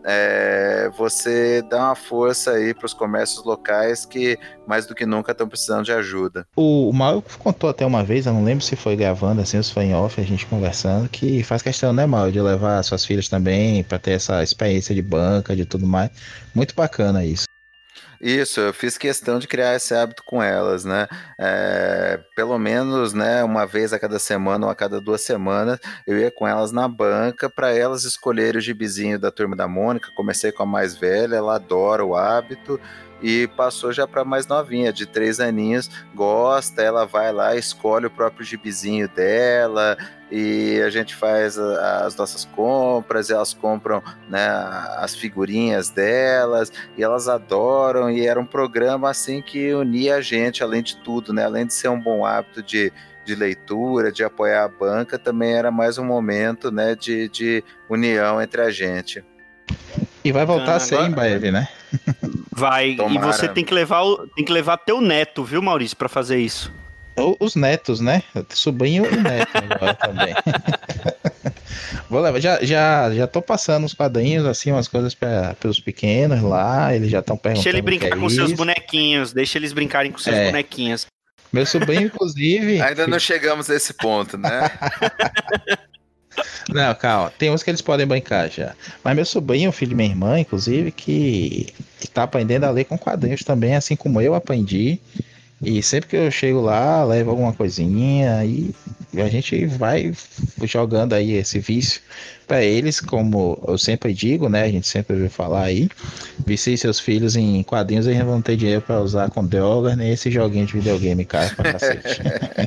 É, você dá uma força aí para os comércios locais que mais do que nunca estão precisando de ajuda. O, o Mauro contou até uma vez, eu não lembro se foi gravando assim, ou se foi em off, a gente conversando, que faz questão, né, Mauro, de levar suas filhas também para ter essa experiência de banca, de tudo mais. Muito bacana isso. Isso, eu fiz questão de criar esse hábito com elas, né? É, pelo menos, né, uma vez a cada semana ou a cada duas semanas, eu ia com elas na banca para elas escolherem o gibizinho da Turma da Mônica. Comecei com a mais velha, ela adora o hábito. E passou já para mais novinha, de três aninhos, gosta, ela vai lá, escolhe o próprio gibizinho dela, e a gente faz as nossas compras, elas compram, né, as figurinhas delas, e elas adoram, e era um programa assim que unia a gente, além de tudo, né, além de ser um bom hábito de, de leitura, de apoiar a banca, também era mais um momento, né, de, de união entre a gente. E vai voltar a ser em breve, né? Vai, Tomara. E você tem que levar o, tem que levar teu neto, viu, Maurício, pra fazer isso. Os netos, né? Sobrinho e neto agora também. Vou levar, já, já, já tô passando uns quadrinhos, assim, umas coisas para os pequenos lá, eles já estão perguntando. Deixa ele brincar é com isso. seus bonequinhos, deixa eles brincarem com seus é. bonequinhos. Meu sobrinho, inclusive... Ainda não chegamos a esse ponto, né? Não, calma, tem uns que eles podem brincar já. Mas meu sobrinho, filho de minha irmã, inclusive, que, que tá aprendendo a ler com quadrinhos também, assim como eu aprendi. E sempre que eu chego lá, levo alguma coisinha e a gente vai jogando aí esse vício para eles, como eu sempre digo, né? A gente sempre ouve falar aí. Vicie seus filhos em quadrinhos, eles vão ter dinheiro para usar com droga, nem esse joguinho de videogame caro pra cacete.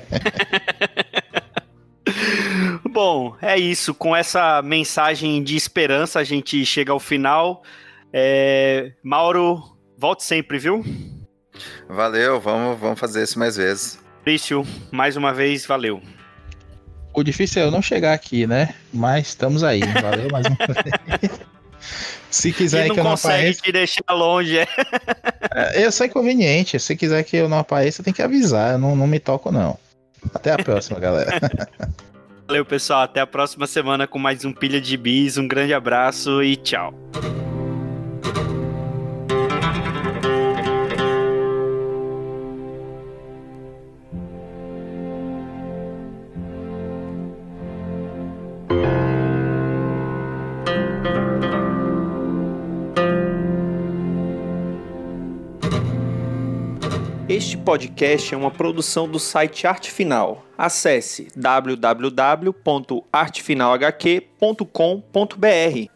Bom, é isso. Com essa mensagem de esperança, a gente chega ao final. É... Mauro, volte sempre, viu? Valeu, vamos, vamos fazer isso mais vezes. Maurício, mais uma vez, valeu. O difícil é eu não chegar aqui, né? Mas estamos aí. Valeu mais uma vez. Se quiser que eu não apareça... não consegue te deixar longe. É. Eu sei conveniente. Se quiser que eu não apareça, tem que avisar. Eu não, não me toco, não. Até a próxima, galera. Valeu, pessoal. Até a próxima semana com mais um Pilha de Bis. Um grande abraço e tchau. Este podcast é uma produção do site Arte Final. Acesse w w w ponto arte final h q ponto com ponto b r.